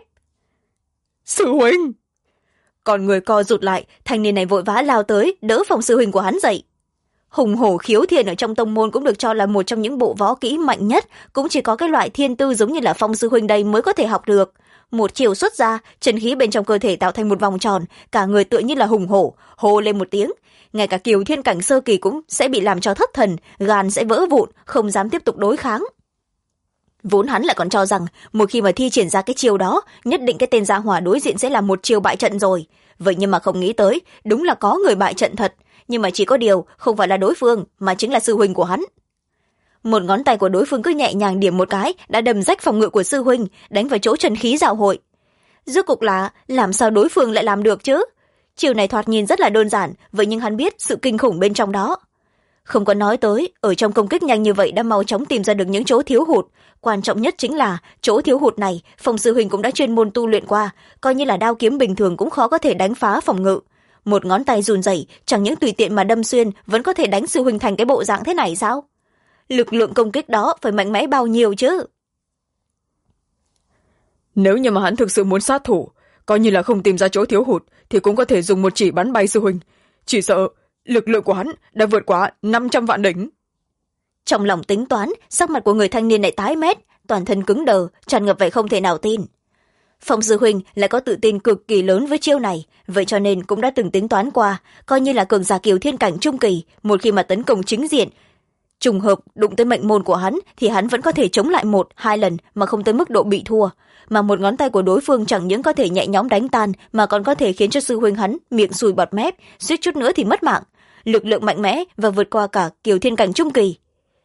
Sư huynh! Còn người co rụt lại, thanh niên này vội vã lao tới đỡ Phong sư huynh của hắn dậy. Hùng hổ khiếu thiên ở trong tông môn cũng được cho là một trong những bộ võ kỹ mạnh nhất, cũng chỉ có cái loại thiên tư giống như là Phong sư huynh đây mới có thể học được. Một chiều xuất ra, chân khí bên trong cơ thể tạo thành một vòng tròn, cả người tựa như là hùng hổ, hô lên một tiếng. Ngay cả kiều thiên cảnh sơ kỳ cũng sẽ bị làm cho thất thần, gan sẽ vỡ vụn, không dám tiếp tục đối kháng. Vốn hắn lại còn cho rằng một khi mà thi triển ra cái chiêu đó, nhất định cái tên gia hỏa đối diện sẽ là một chiêu bại trận rồi. Vậy nhưng mà không nghĩ tới, đúng là có người bại trận thật, nhưng mà chỉ có điều không phải là đối phương mà chính là sư huynh của hắn. Một ngón tay của đối phương cứ nhẹ nhàng điểm một cái đã đâm rách phòng ngự của sư huynh, đánh vào chỗ chân khí giao hội. Rốt cục là làm sao đối phương lại làm được chứ? chiều này thoạt nhìn rất là đơn giản, vậy nhưng hắn biết sự kinh khủng bên trong đó. Không có nói tới, ở trong công kích nhanh như vậy đã mau chóng tìm ra được những chỗ thiếu hụt. Quan trọng nhất chính là chỗ thiếu hụt này Phong sư huynh cũng đã chuyên môn tu luyện qua, coi như là đao kiếm bình thường cũng khó có thể đánh phá phòng ngự. Một ngón tay run rẩy, chẳng những tùy tiện mà đâm xuyên vẫn có thể đánh sư huynh thành cái bộ dạng thế này sao? Lực lượng công kích đó phải mạnh mẽ bao nhiêu chứ? Nếu như mà hắn thực sự muốn sát thủ, coi như là không tìm ra chỗ thiếu hụt, thì cũng có thể dùng một chỉ bắn bay sư huynh. Chỉ sợ lực lượng của hắn đã vượt quá 500 vạn đỉnh. Trong lòng tính toán, sắc mặt của người thanh niên này tái mét, toàn thân cứng đờ, tràn ngập vẻ không thể nào tin. Phong sư huynh lại có tự tin cực kỳ lớn với chiêu này, vậy cho nên cũng đã từng tính toán qua, coi như là cường giả kiều thiên cảnh trung kỳ, một khi mà tấn công chính diện, trùng hợp đụng tới mệnh môn của hắn thì hắn vẫn có thể chống lại 1-2 lần mà không tới mức độ bị thua. Mà một ngón tay của đối phương chẳng những có thể nhẹ nhõm đánh tan mà còn có thể khiến cho sư huynh hắn miệng sùi bọt mép, suýt chút nữa thì mất mạng. Lực lượng mạnh mẽ và vượt qua cả kiều thiên cảnh trung kỳ.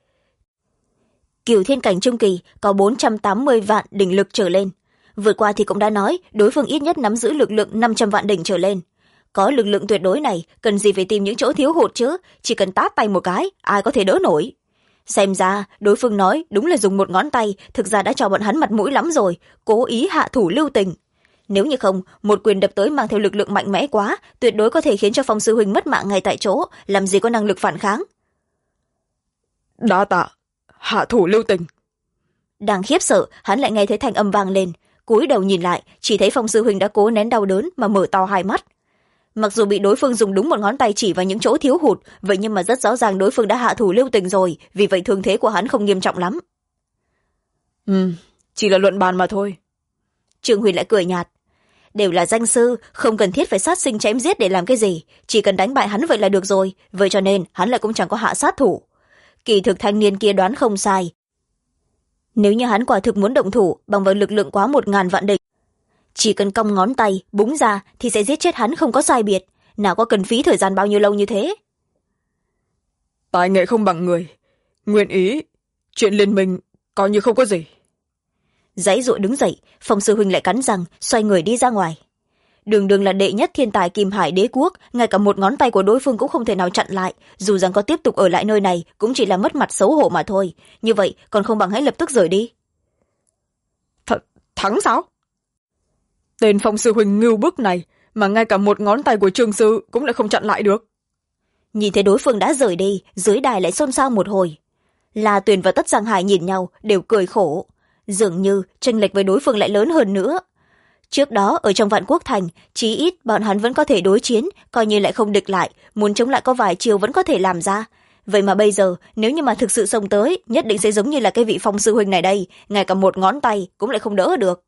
Kiều thiên cảnh trung kỳ có 480 vạn đỉnh lực trở lên. Vượt qua thì cũng đã nói đối phương ít nhất nắm giữ lực lượng 500 vạn đỉnh trở lên. Có lực lượng tuyệt đối này, cần gì phải tìm những chỗ thiếu hụt chứ, chỉ cần tát tay một cái, ai có thể đỡ nổi. Xem ra, đối phương nói đúng là dùng một ngón tay, thực ra đã cho bọn hắn mặt mũi lắm rồi, cố ý hạ thủ lưu tình. Nếu như không, một quyền đập tới mang theo lực lượng mạnh mẽ quá, tuyệt đối có thể khiến cho Phong sư huynh mất mạng ngay tại chỗ, làm gì có năng lực phản kháng. Đa tạ, hạ thủ lưu tình. Đang khiếp sợ, hắn lại nghe thấy thanh âm vang lên, cúi đầu nhìn lại, chỉ thấy Phong sư huynh đã cố nén đau đớn mà mở to hai mắt. Mặc dù bị đối phương dùng đúng một ngón tay chỉ vào những chỗ thiếu hụt, vậy nhưng mà rất rõ ràng đối phương đã hạ thủ lưu tình rồi, vì vậy thương thế của hắn không nghiêm trọng lắm. Chỉ là luận bàn mà thôi. Trương Huyền lại cười nhạt. Đều là danh sư, không cần thiết phải sát sinh chém giết để làm cái gì, chỉ cần đánh bại hắn vậy là được rồi, vậy cho nên hắn lại cũng chẳng có hạ sát thủ. Kỳ thực thanh niên kia đoán không sai. Nếu như hắn quả thực muốn động thủ bằng vào lực lượng quá 1000 vạn đỉnh, chỉ cần cong ngón tay búng ra thì sẽ giết chết hắn không có sai biệt, nào có cần phí thời gian bao nhiêu lâu như thế. Tài nghệ không bằng người, nguyện ý chuyện liên minh coi như không có gì. Giãy giụa đứng dậy, Phong sư huynh lại cắn răng xoay người đi ra ngoài. Đường đường là đệ nhất thiên tài Kim Hải đế quốc, ngay cả một ngón tay của đối phương cũng không thể nào chặn lại, dù rằng có tiếp tục ở lại nơi này cũng chỉ là mất mặt xấu hổ mà thôi, như vậy còn không bằng hãy lập tức rời đi. Thắng sao? Tên Phong sư huynh ngưu bức này mà ngay cả một ngón tay của Trương sư cũng lại không chặn lại được. Nhìn thấy đối phương đã rời đi, dưới đài lại xôn xao một hồi. La Tuyền và Tất Giang Hải nhìn nhau đều cười khổ, dường như chênh lệch với đối phương lại lớn hơn nữa. Trước đó ở trong Vạn Quốc Thành, chí ít bọn hắn vẫn có thể đối chiến, coi như lại không địch lại, muốn chống lại có vài chiều vẫn có thể làm ra. Vậy mà bây giờ, nếu như mà thực sự xông tới, nhất định sẽ giống như là cái vị Phong sư huynh này đây, ngay cả một ngón tay cũng lại không đỡ được.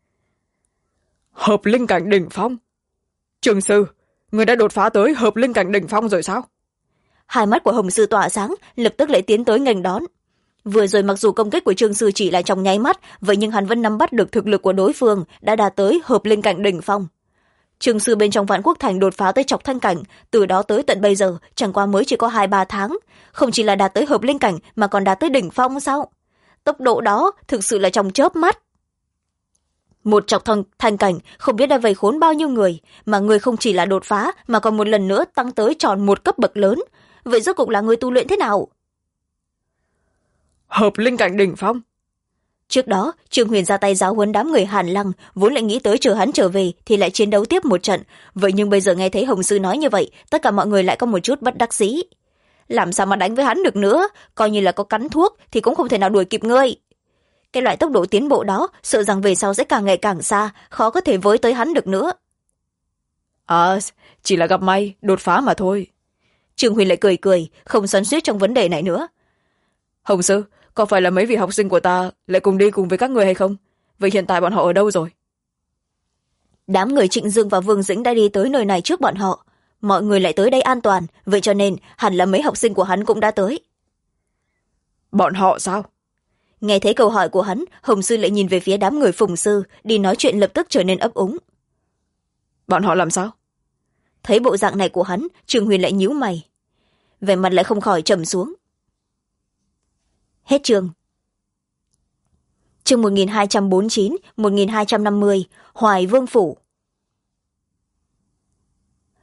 Hợp linh cảnh đỉnh phong. Trương sư, người đã đột phá tới hợp linh cảnh đỉnh phong rồi sao? Hai mắt của Hồng sư tỏa sáng, lập tức lại tiến tới nghênh đón. Vừa rồi mặc dù công kích của Trương sư chỉ là trong nháy mắt, vậy nhưng hắn vẫn nắm bắt được thực lực của đối phương đã đạt tới hợp linh cảnh đỉnh phong. Trương sư bên trong Vạn Quốc Thành đột phá tới Trọc Thanh cảnh, từ đó tới tận bây giờ chẳng qua mới chỉ có 2-3 tháng, không chỉ là đạt tới hợp linh cảnh mà còn đạt tới đỉnh phong sao? Tốc độ đó thực sự là trong chớp mắt. Một Trọc Thanh cảnh không biết đã vây khốn bao nhiêu người, mà người không chỉ là đột phá mà còn một lần nữa tăng tới tròn một cấp bậc lớn. Vậy rốt cuộc là người tu luyện thế nào? Hợp linh cảnh đỉnh phong. Trước đó, Trương Huyền ra tay giáo huấn đám người Hàn Lăng, vốn lại nghĩ tới chờ hắn trở về thì lại chiến đấu tiếp một trận. Vậy nhưng bây giờ nghe thấy Hồng sư nói như vậy, tất cả mọi người lại có một chút bất đắc dĩ. Làm sao mà đánh với hắn được nữa, coi như là có cắn thuốc thì cũng không thể nào đuổi kịp ngươi. Cái loại tốc độ tiến bộ đó, sợ rằng về sau sẽ càng ngày càng xa, khó có thể với tới hắn được nữa. Chỉ là gặp may, đột phá mà thôi. Trương Huyền lại cười cười, không xoắn xuýt trong vấn đề này nữa. Hồng sư, có phải là mấy vị học sinh của ta lại cùng đi cùng với các người hay không? Vậy hiện tại bọn họ ở đâu rồi? Đám người Trịnh Dương và Vương Dĩnh đã đi tới nơi này trước bọn họ. Mọi người lại tới đây an toàn, vậy cho nên hẳn là mấy học sinh của hắn cũng đã tới. Bọn họ sao? Nghe thấy câu hỏi của hắn, Hồng sư lại nhìn về phía đám người Phùng sư, đi nói chuyện lập tức trở nên ấp úng. Bọn họ làm sao? Thấy bộ dạng này của hắn, Trương Huyền lại nhíu mày. Vẻ mặt lại không khỏi trầm xuống. Hết chương. Chương 1249, 1250, Hoài Vương Phủ.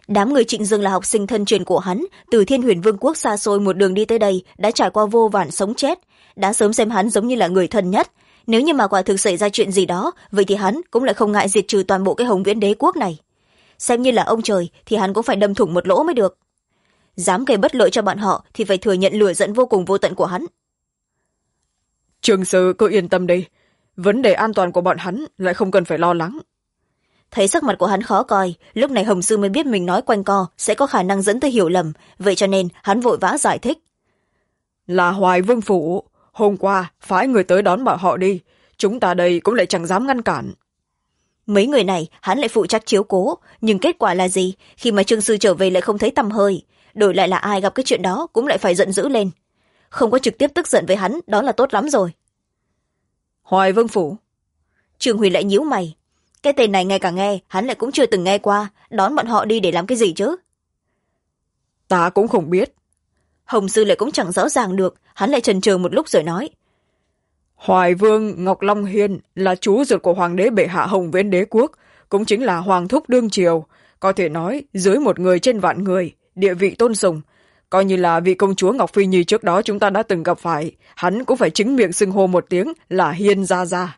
Đám người Trịnh Dương là học sinh thân truyền của hắn, từ Thiên Huyền Vương quốc xa xôi một đường đi tới đây, đã trải qua vô vàn sống chết, đã sớm xem hắn giống như là người thân nhất. Nếu như mà quả thực xảy ra chuyện gì đó, vậy thì hắn cũng lại không ngại diệt trừ toàn bộ cái Hồng Viễn đế quốc này. Xem như là ông trời thì hắn cũng phải đâm thủng một lỗ mới được. Dám gây bất lợi cho bọn họ thì phải thừa nhận lửa giận vô cùng vô tận của hắn. Trương sư cứ yên tâm đi, vấn đề an toàn của bọn hắn lại không cần phải lo lắng. Thấy sắc mặt của hắn khó coi, lúc này Hồng Sư mới biết mình nói quanh co sẽ có khả năng dẫn tới hiểu lầm, vậy cho nên hắn vội vã giải thích. Là Hoài Vương phủ, hôm qua phái người tới đón bọn họ đi, chúng ta đây cũng lại chẳng dám ngăn cản. Mấy người này hắn lại phụ trách chiếu cố, nhưng kết quả là gì khi mà Trương sư trở về lại không thấy tăm hơi, đổi lại là ai gặp cái chuyện đó cũng lại phải giận dữ lên. Không có trực tiếp tức giận với hắn, đó là tốt lắm rồi. Hoài Vương phủ. Trương Huy lại nhíu mày, cái tên này ngay cả nghe hắn lại cũng chưa từng nghe qua, đón bọn họ đi để làm cái gì chứ? Ta cũng không biết. Hồng Sư lại cũng chẳng rõ ràng được, hắn lại chần chừ một lúc rồi nói. Hoài Vương Ngọc Long Hiên là chú ruột của hoàng đế bệ hạ Hồng Viễn đế quốc, cũng chính là hoàng thúc đương triều, có thể nói dưới một người trên vạn người, địa vị tôn sùng, coi như là vị công chúa Ngọc Phi Nhi trước đó chúng ta đã từng gặp phải, hắn cũng phải chính miệng xưng hô một tiếng là Hiên gia gia.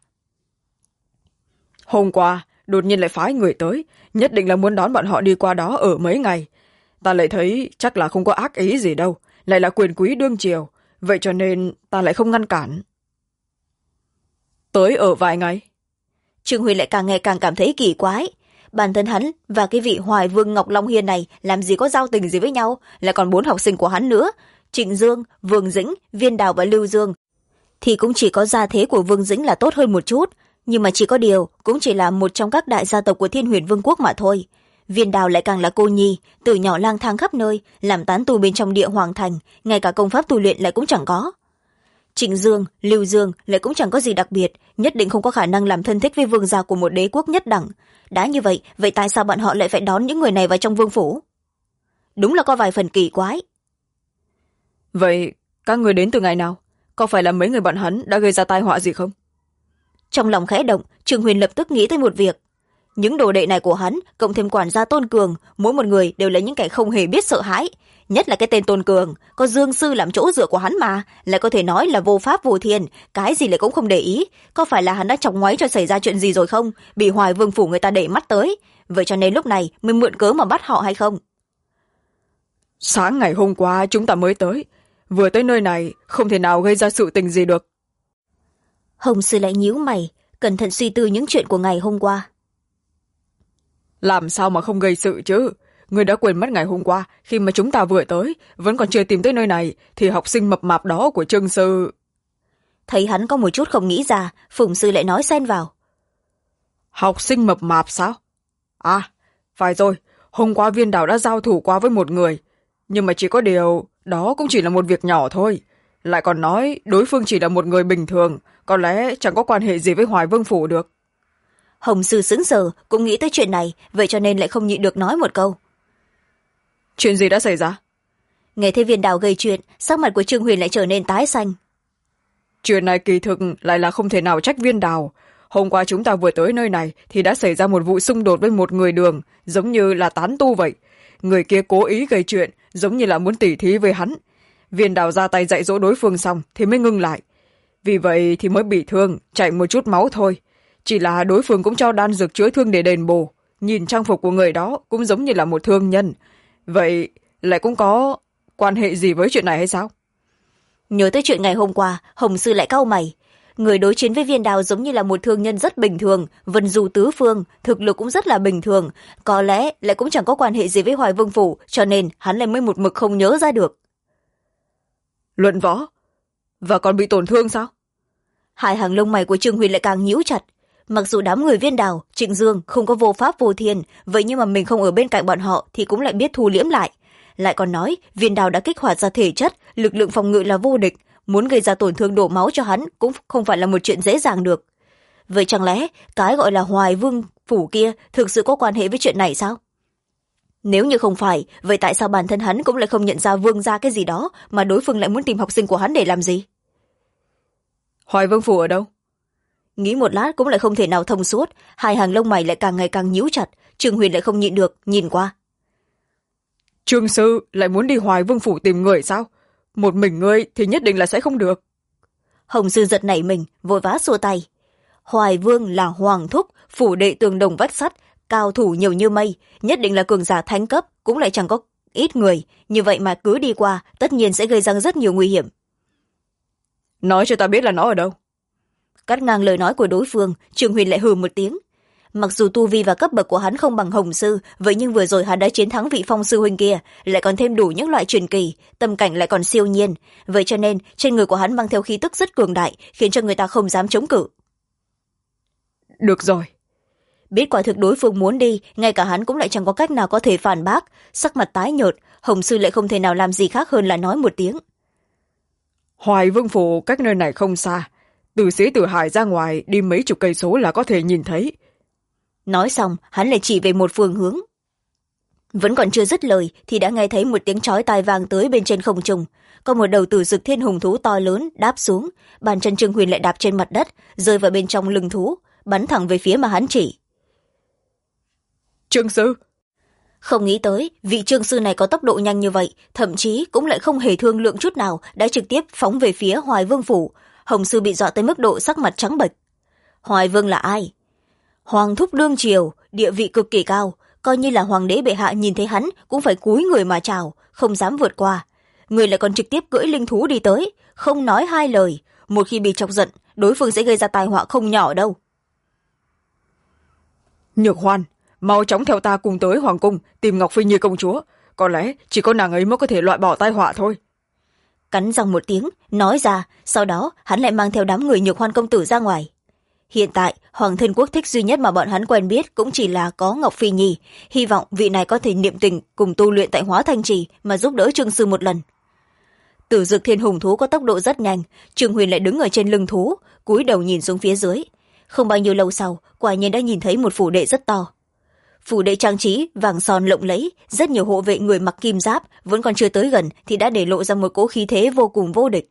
Hôm qua đột nhiên lại phái người tới, nhất định là muốn đón bọn họ đi qua đó ở mấy ngày. Ta lại thấy chắc là không có ác ý gì đâu, lại là quyền quý đương triều, vậy cho nên ta lại không ngăn cản. Tới ở vài ngày. Trương Huy lại càng ngày càng cảm thấy kỳ quái, bản thân hắn và cái vị Hoài Vương Ngọc Long Hiên này làm gì có giao tình gì với nhau, lại còn 4 học sinh của hắn nữa, Trịnh Dương, Vương Dĩnh, Viên Đào và Lưu Dương, thì cũng chỉ có gia thế của Vương Dĩnh là tốt hơn một chút, nhưng mà chỉ có điều cũng chỉ là một trong các đại gia tộc của Thiên Huyền Vương quốc mà thôi. Viên Đào lại càng là cô nhi, từ nhỏ lang thang khắp nơi, làm tán tu bên trong địa hoàng thành, ngay cả công pháp tu luyện lại cũng chẳng có. Trịnh Dương, Lưu Dương lại cũng chẳng có gì đặc biệt, nhất định không có khả năng làm thân thích với vương gia của một đế quốc nhất đẳng. Đã như vậy, vậy tại sao bọn họ lại phải đón những người này vào trong vương phủ? Đúng là có vài phần kỳ quái. Vậy các người đến từ ngày nào? Có phải là mấy người bọn hắn đã gây ra tai họa gì không? Trong lòng khẽ động, Trương Huyền lập tức nghĩ tới một việc. Những đồ đệ này của hắn, cộng thêm quản gia Tôn Cường, mỗi một người đều là những kẻ không hề biết sợ hãi. Nhất là cái tên Tôn Cường, có Dương Sư làm chỗ dựa của hắn mà, lại có thể nói là vô pháp vô thiên, cái gì lại cũng không để ý. Có phải là hắn đã chọc ngoáy cho xảy ra chuyện gì rồi không? Bị Hoài Vương phủ người ta để mắt tới. Vậy cho nên lúc này mới mượn cớ mà bắt họ hay không? Sáng ngày hôm qua chúng ta mới tới. Vừa tới nơi này, không thể nào gây ra sự tình gì được. Hồng Sư lại nhíu mày, cẩn thận suy tư những chuyện của ngày hôm qua. Làm sao mà không gây sự chứ? Người đã quên mất ngày hôm qua, khi mà chúng ta vừa tới, vẫn còn chưa tìm tới nơi này, thì học sinh mập mạp đó của Trương sư. Thấy hắn có một chút không nghĩ ra, Phùng Sư lại nói xen vào. Học sinh mập mạp sao? À, phải rồi, hôm qua Viên Đào đã giao thủ qua với một người. Nhưng mà chỉ có điều, đó cũng chỉ là một việc nhỏ thôi. Lại còn nói đối phương chỉ là một người bình thường, có lẽ chẳng có quan hệ gì với Hoài Vương phủ được. Hồng Sư sững sờ, cũng nghĩ tới chuyện này, vậy cho nên lại không nhịn được nói một câu. Chuyện gì đã xảy ra? Nghe thấy Viên Đào gây chuyện, sắc mặt của Trương Huyền lại trở nên tái xanh. Chuyện này kỳ thực lại là không thể nào trách Viên Đào. Hôm qua chúng ta vừa tới nơi này thì đã xảy ra một vụ xung đột với một người đường, giống như là tán tu vậy. Người kia cố ý gây chuyện, giống như là muốn tỉ thí với hắn. Viên Đào ra tay dạy dỗ đối phương xong thì mới ngưng lại. Vì vậy thì mới bị thương, chảy một chút máu thôi. Chỉ là đối phương cũng cho đan dược chữa thương để đền bù. Nhìn trang phục của người đó cũng giống như là một thương nhân. Vậy lại cũng có quan hệ gì với chuyện này hay sao? Nhớ tới chuyện ngày hôm qua, Hồng Sư lại cau mày. Người đối chiến với Viên Đào giống như là một thương nhân rất bình thường, vân du tứ phương, thực lực cũng rất là bình thường. Có lẽ lại cũng chẳng có quan hệ gì với Hoài Vương phủ, cho nên hắn lại mới một mực không nhớ ra được. Luận võ? Và còn bị tổn thương sao? Hai hàng lông mày của Trương Huy lại càng nhíu chặt. Mặc dù đám người Viên Đào, Trịnh Dương không có vô pháp vô thiên, vậy nhưng mà mình không ở bên cạnh bọn họ thì cũng lại biết thu liễm lại. Lại còn nói Viên Đào đã kích hoạt ra thể chất, lực lượng phòng ngự là vô địch, muốn gây ra tổn thương đổ máu cho hắn cũng không phải là một chuyện dễ dàng được. Vậy chẳng lẽ cái gọi là Hoài Vương phủ kia thực sự có quan hệ với chuyện này sao? Nếu như không phải, vậy tại sao bản thân hắn cũng lại không nhận ra Vương gia cái gì đó mà đối phương lại muốn tìm học sinh của hắn để làm gì? Hoài Vương phủ ở đâu? Nghĩ một lát cũng lại không thể nào thông suốt, hai hàng lông mày lại càng ngày càng nhíu chặt, Trương Huyền lại không nhịn được, nhìn qua. Trương sư lại muốn đi Hoài Vương phủ tìm người sao? Một mình ngươi thì nhất định là sẽ không được. Hồng sư giật nảy mình, vội vã xua tay. Hoài Vương là hoàng thúc, phủ đệ tường đồng vách sắt, cao thủ nhiều như mây, nhất định là cường giả thánh cấp, cũng lại chẳng có ít người, như vậy mà cứ đi qua tất nhiên sẽ gây ra rất nhiều nguy hiểm. Nói cho ta biết là nó ở đâu. Cắt ngang lời nói của đối phương, Trương Huyền lại hừ một tiếng. Mặc dù tu vi và cấp bậc của hắn không bằng Hồng sư, vậy nhưng vừa rồi hắn đã chiến thắng vị Phong sư huynh kia, lại còn thêm đủ những loại truyền kỳ, tâm cảnh lại còn siêu nhiên, vậy cho nên trên người của hắn mang theo khí tức rất cường đại, khiến cho người ta không dám chống cự. Được rồi. Biết quả thực đối phương muốn đi, ngay cả hắn cũng lại chẳng có cách nào có thể phản bác, sắc mặt tái nhợt, Hồng sư lại không thể nào làm gì khác hơn là nói một tiếng. Hoài Vương phủ cách nơi này không xa, từ Sĩ Tử Hải ra ngoài đi mấy chục cây số là có thể nhìn thấy. Nói xong hắn lại chỉ về một phương hướng. Vẫn còn chưa dứt lời thì đã nghe thấy một tiếng chói tai vang tới bên trên không trung, có một đầu tử dực thiên hùng thú to lớn đáp xuống, bàn chân Trương Huyền lại đạp trên mặt đất, rơi vào bên trong lưng thú, bắn thẳng về phía mà hắn chỉ. Trương sư. Không nghĩ tới vị Trương sư này có tốc độ nhanh như vậy, thậm chí cũng lại không hề thương lượng chút nào, đã trực tiếp phóng về phía Hoài Vương phủ. Hồng sư bị dọa tới mức độ sắc mặt trắng bệch. Hoài Vương là ai? Hoàng thúc đương triều, địa vị cực kỳ cao, coi như là hoàng đế bệ hạ nhìn thấy hắn cũng phải cúi người mà chào, không dám vượt qua. Người lại còn trực tiếp cưỡi linh thú đi tới, không nói hai lời, một khi bị chọc giận đối phương sẽ gây ra tai họa không nhỏ đâu. Nhược Hoan, mau chóng theo ta cùng tới hoàng cung tìm Ngọc Phi Nhi công chúa, có lẽ chỉ có nàng ấy mới có thể loại bỏ tai họa thôi. Cắn răng một tiếng nói ra, sau đó hắn lại mang theo đám người Nhược Hoan công tử ra ngoài. Hiện tại hoàng thân quốc thích duy nhất mà bọn hắn quen biết cũng chỉ là có Ngọc Phi Nhi, hy vọng vị này có thể niệm tình cùng tu luyện tại Hóa Thanh Trì mà giúp đỡ Trương sư một lần. Tử dực thiên hùng thú có tốc độ rất nhanh, Trương Huyền lại đứng ở trên lưng thú, cúi đầu nhìn xuống phía dưới. Không bao nhiêu lâu sau, quả nhiên đã nhìn thấy một phủ đệ rất to. Phủ đệ trang trí vàng son lộng lẫy, rất nhiều hộ vệ người mặc kim giáp, vẫn còn chưa tới gần thì đã để lộ ra một cỗ khí thế vô cùng vô địch.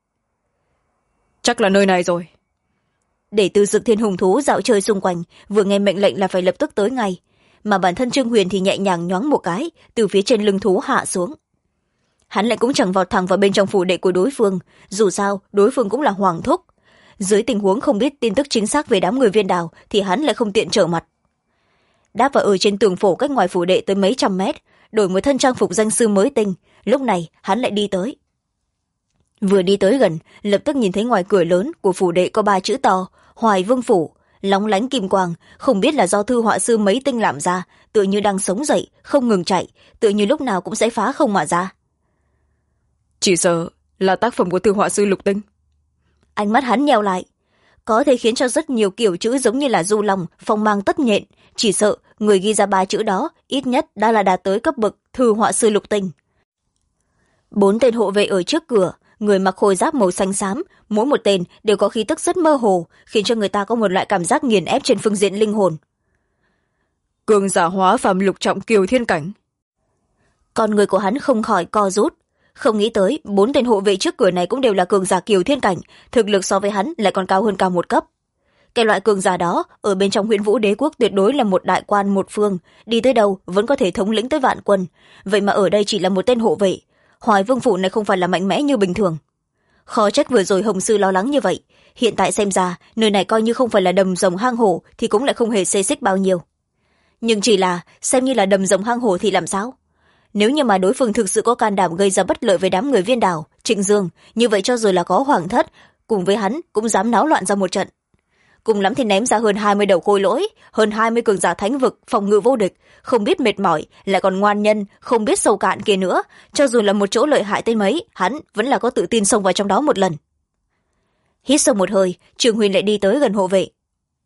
Chắc là nơi này rồi. Để Tử dực thiên hùng thú dạo chơi xung quanh, vừa nghe mệnh lệnh là phải lập tức tới ngay, mà bản thân Trương Huyền thì nhẹ nhàng nhoáng một cái, từ phía trên lưng thú hạ xuống. Hắn lại cũng chẳng vọt thẳng vào bên trong phủ đệ của đối phương, dù sao đối phương cũng là hoàng thúc. Dưới tình huống không biết tin tức chính xác về đám người Viên Đào thì hắn lại không tiện trở mặt. Đáp vào ở trên tường phổ cách ngoài phủ đệ tới mấy trăm mét, đổi một thân trang phục danh sư mới tinh, lúc này hắn lại đi tới. Vừa đi tới gần, lập tức nhìn thấy ngoài cửa lớn của phủ đệ có 3 chữ to Hoài Vương phủ, lóng lánh kim quang, không biết là do thư họa sư mấy tinh làm ra, tựa như đang sống dậy không ngừng chạy, tựa như lúc nào cũng sẽ phá không mà ra. Chỉ sợ là tác phẩm của thư họa sư Lục Tinh. Ánh mắt hắn nheo lại, có thể khiến cho rất nhiều kiểu chữ giống như là du long phong mang tất nhện, chỉ sợ người ghi ra 3 chữ đó ít nhất đã là đạt tới cấp bậc thư họa sư Lục Tinh. 4 tên hộ vệ ở trước cửa, người mặc khôi giáp màu xanh xám, mỗi một tên đều có khí tức rất mơ hồ, khiến cho người ta có một loại cảm giác nghiền ép trên phương diện linh hồn. Cường giả hóa phàm lục trọng kiều thiên cảnh. Con người của hắn không khỏi co rút, không nghĩ tới 4 tên hộ vệ trước cửa này cũng đều là cường giả kiều thiên cảnh, thực lực so với hắn lại còn cao hơn cả một cấp. Cái loại cường giả đó ở bên trong Huyễn Vũ Đế quốc tuyệt đối là một đại quan một phương, đi tới đâu vẫn có thể thống lĩnh tới vạn quân, vậy mà ở đây chỉ là một tên hộ vệ. Hoài Vương phủ này không phải là mạnh mẽ như bình thường. Khó trách vừa rồi Hồng sư lo lắng như vậy, hiện tại xem ra nơi này coi như không phải là đầm rồng hang hổ thì cũng lại không hề xê xích bao nhiêu. Nhưng chỉ là xem như là đầm rồng hang hổ thì làm sao? Nếu như mà đối phương thực sự có can đảm gây ra bất lợi với đám người Viên Đào, Trịnh Dương, như vậy cho dù là có hoàng thất cùng với hắn cũng dám náo loạn ra một trận. Cùng lắm thì ném ra hơn 20 đầu khôi lỗi, hơn 20 cường giả thánh vực phòng ngự vô địch, không biết mệt mỏi lại còn ngoan nhân, không biết sâu cạn kia nữa, cho dù là một chỗ lợi hại tới mấy, hắn vẫn là có tự tin xông vào trong đó một lần. Hít sâu một hơi, Trương Huyền lại đi tới gần hộ vệ.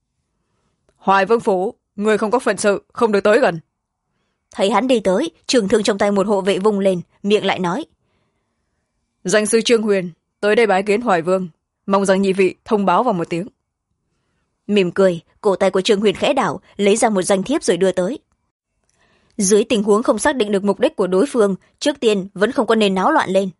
Hoài Vương phủ, người không có phận sự, không được tới gần. Thấy hắn đi tới, trường thương trong tay một hộ vệ vung lên, miệng lại nói: Danh sư Trương Huyền tới đây bái kiến Hoài Vương, mong rằng nhị vị thông báo vào một tiếng. Mỉm cười, cổ tay của Trương Huyền khẽ đảo, lấy ra một danh thiếp rồi đưa tới. Dưới tình huống không xác định được mục đích của đối phương, trước tiên vẫn không có nên náo loạn lên.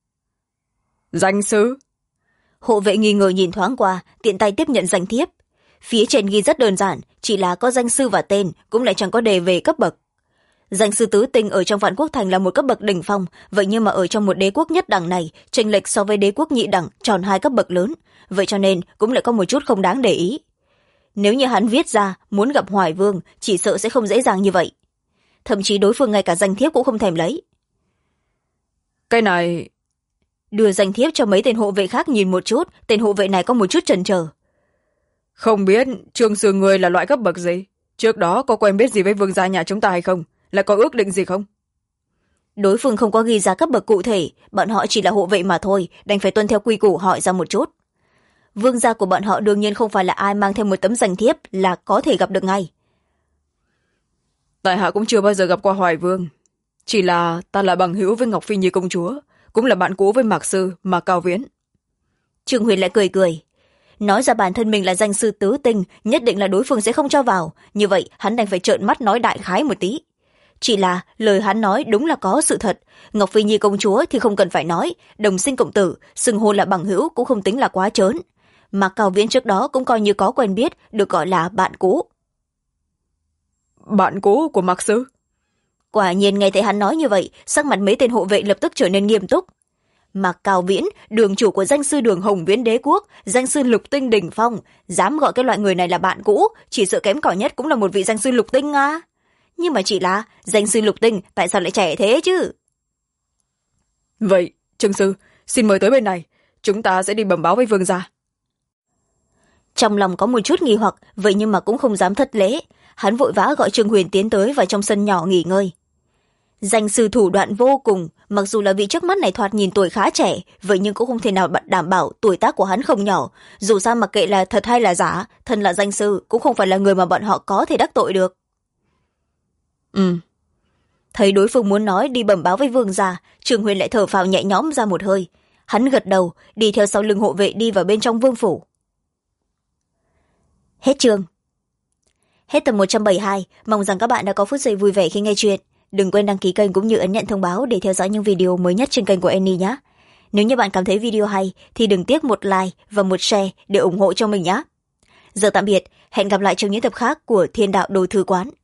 Danh sư. Hộ vệ nghi ngờ nhìn thoáng qua, tiện tay tiếp nhận danh thiếp. Phía trên ghi rất đơn giản, chỉ là có danh sư và tên, cũng lại chẳng có đề về cấp bậc. danh sư tứ tinh ở trong Vạn Quốc Thành là một cấp bậc đỉnh phong, vậy nhưng mà ở trong một đế quốc nhất đẳng này, chênh lệch so với đế quốc nhị đẳng tròn 2 cấp bậc lớn, vậy cho nên cũng lại có một chút không đáng để ý. Nếu như hắn viết ra muốn gặp Hoài Vương, chỉ sợ sẽ không dễ dàng như vậy. Thậm chí đối phương ngay cả danh thiếp cũng không thèm lấy. Cái này... Đưa danh thiếp cho mấy tên hộ vệ khác nhìn một chút, tên hộ vệ này có một chút chần chờ. Không biết Trương sư người là loại cấp bậc gì? Trước đó có quen biết gì với vương gia nhà chúng ta hay không? Lại có ước định gì không? Đối phương không có ghi ra cấp bậc cụ thể, bọn họ chỉ là hộ vệ mà thôi, đành phải tuân theo quy củ hỏi ra một chút. Vương gia của bọn họ đương nhiên không phải là ai mang theo một tấm danh thiếp là có thể gặp được ngay. Tại hạ cũng chưa bao giờ gặp qua Hoài Vương. Chỉ là ta là bằng hữu với Ngọc Phi Nhi công chúa, cũng là bạn cũ với Mạc Sư, Mạc Cao Viễn. Trương Huyền lại cười cười. Nói ra bản thân mình là danh sư tứ tinh, nhất định là đối phương sẽ không cho vào, như vậy hắn đành phải trợn mắt nói đại khái một tí. Chỉ là lời hắn nói đúng là có sự thật, Ngọc Phi Nhi công chúa thì không cần phải nói, đồng sinh cộng tử, xưng hô là bằng hữu cũng không tính là quá trớn. Mạc Cao Viễn trước đó cũng coi như có quen biết, được gọi là bạn cũ. Bạn cũ của Mạc Sư? Quả nhiên nghe thấy hắn nói như vậy, sắc mặt mấy tên hộ vệ lập tức trở nên nghiêm túc. Mạc Cao Viễn, đường chủ của danh sư Đường Hồng Viễn đế quốc, danh sư lục tinh đỉnh phong, dám gọi cái loại người này là bạn cũ, chỉ sợ kém cỏi nhất cũng là một vị danh sư lục tinh à. Nhưng mà chỉ là danh sư lục tinh, tại sao lại trẻ thế chứ? Vậy Trương sư, xin mời tới bên này, chúng ta sẽ đi bẩm báo với vương gia. Trong lòng có một chút nghi hoặc, vậy nhưng mà cũng không dám thất lễ, hắn vội vã gọi Trương Huyền tiến tới vào trong sân nhỏ nghỉ ngơi. Danh sư thủ đoạn vô cùng, mặc dù là vị trước mắt này thoạt nhìn tuổi khá trẻ, vậy nhưng cũng không thể nào đảm bảo tuổi tác của hắn không nhỏ. Dù sao mặc kệ là thật hay là giả, thân là danh sư cũng không phải là người mà bọn họ có thể đắc tội được. Thấy đối phương muốn nói đi bẩm báo với vương gia, Trương Huyền lại thở phào nhẹ nhõm ra một hơi. Hắn gật đầu, đi theo sau lưng hộ vệ đi vào bên trong vương phủ. Hết chương. Hết tập 172, mong rằng các bạn đã có phút giây vui vẻ khi nghe chuyện. Đừng quên đăng ký kênh cũng như ấn nhận thông báo để theo dõi những video mới nhất trên kênh của Annie nhé. Nếu như bạn cảm thấy video hay thì đừng tiếc một like và một share để ủng hộ cho mình nhé. Giờ tạm biệt, hẹn gặp lại trong những tập khác của Thiên Đạo Đồ Thư Quán.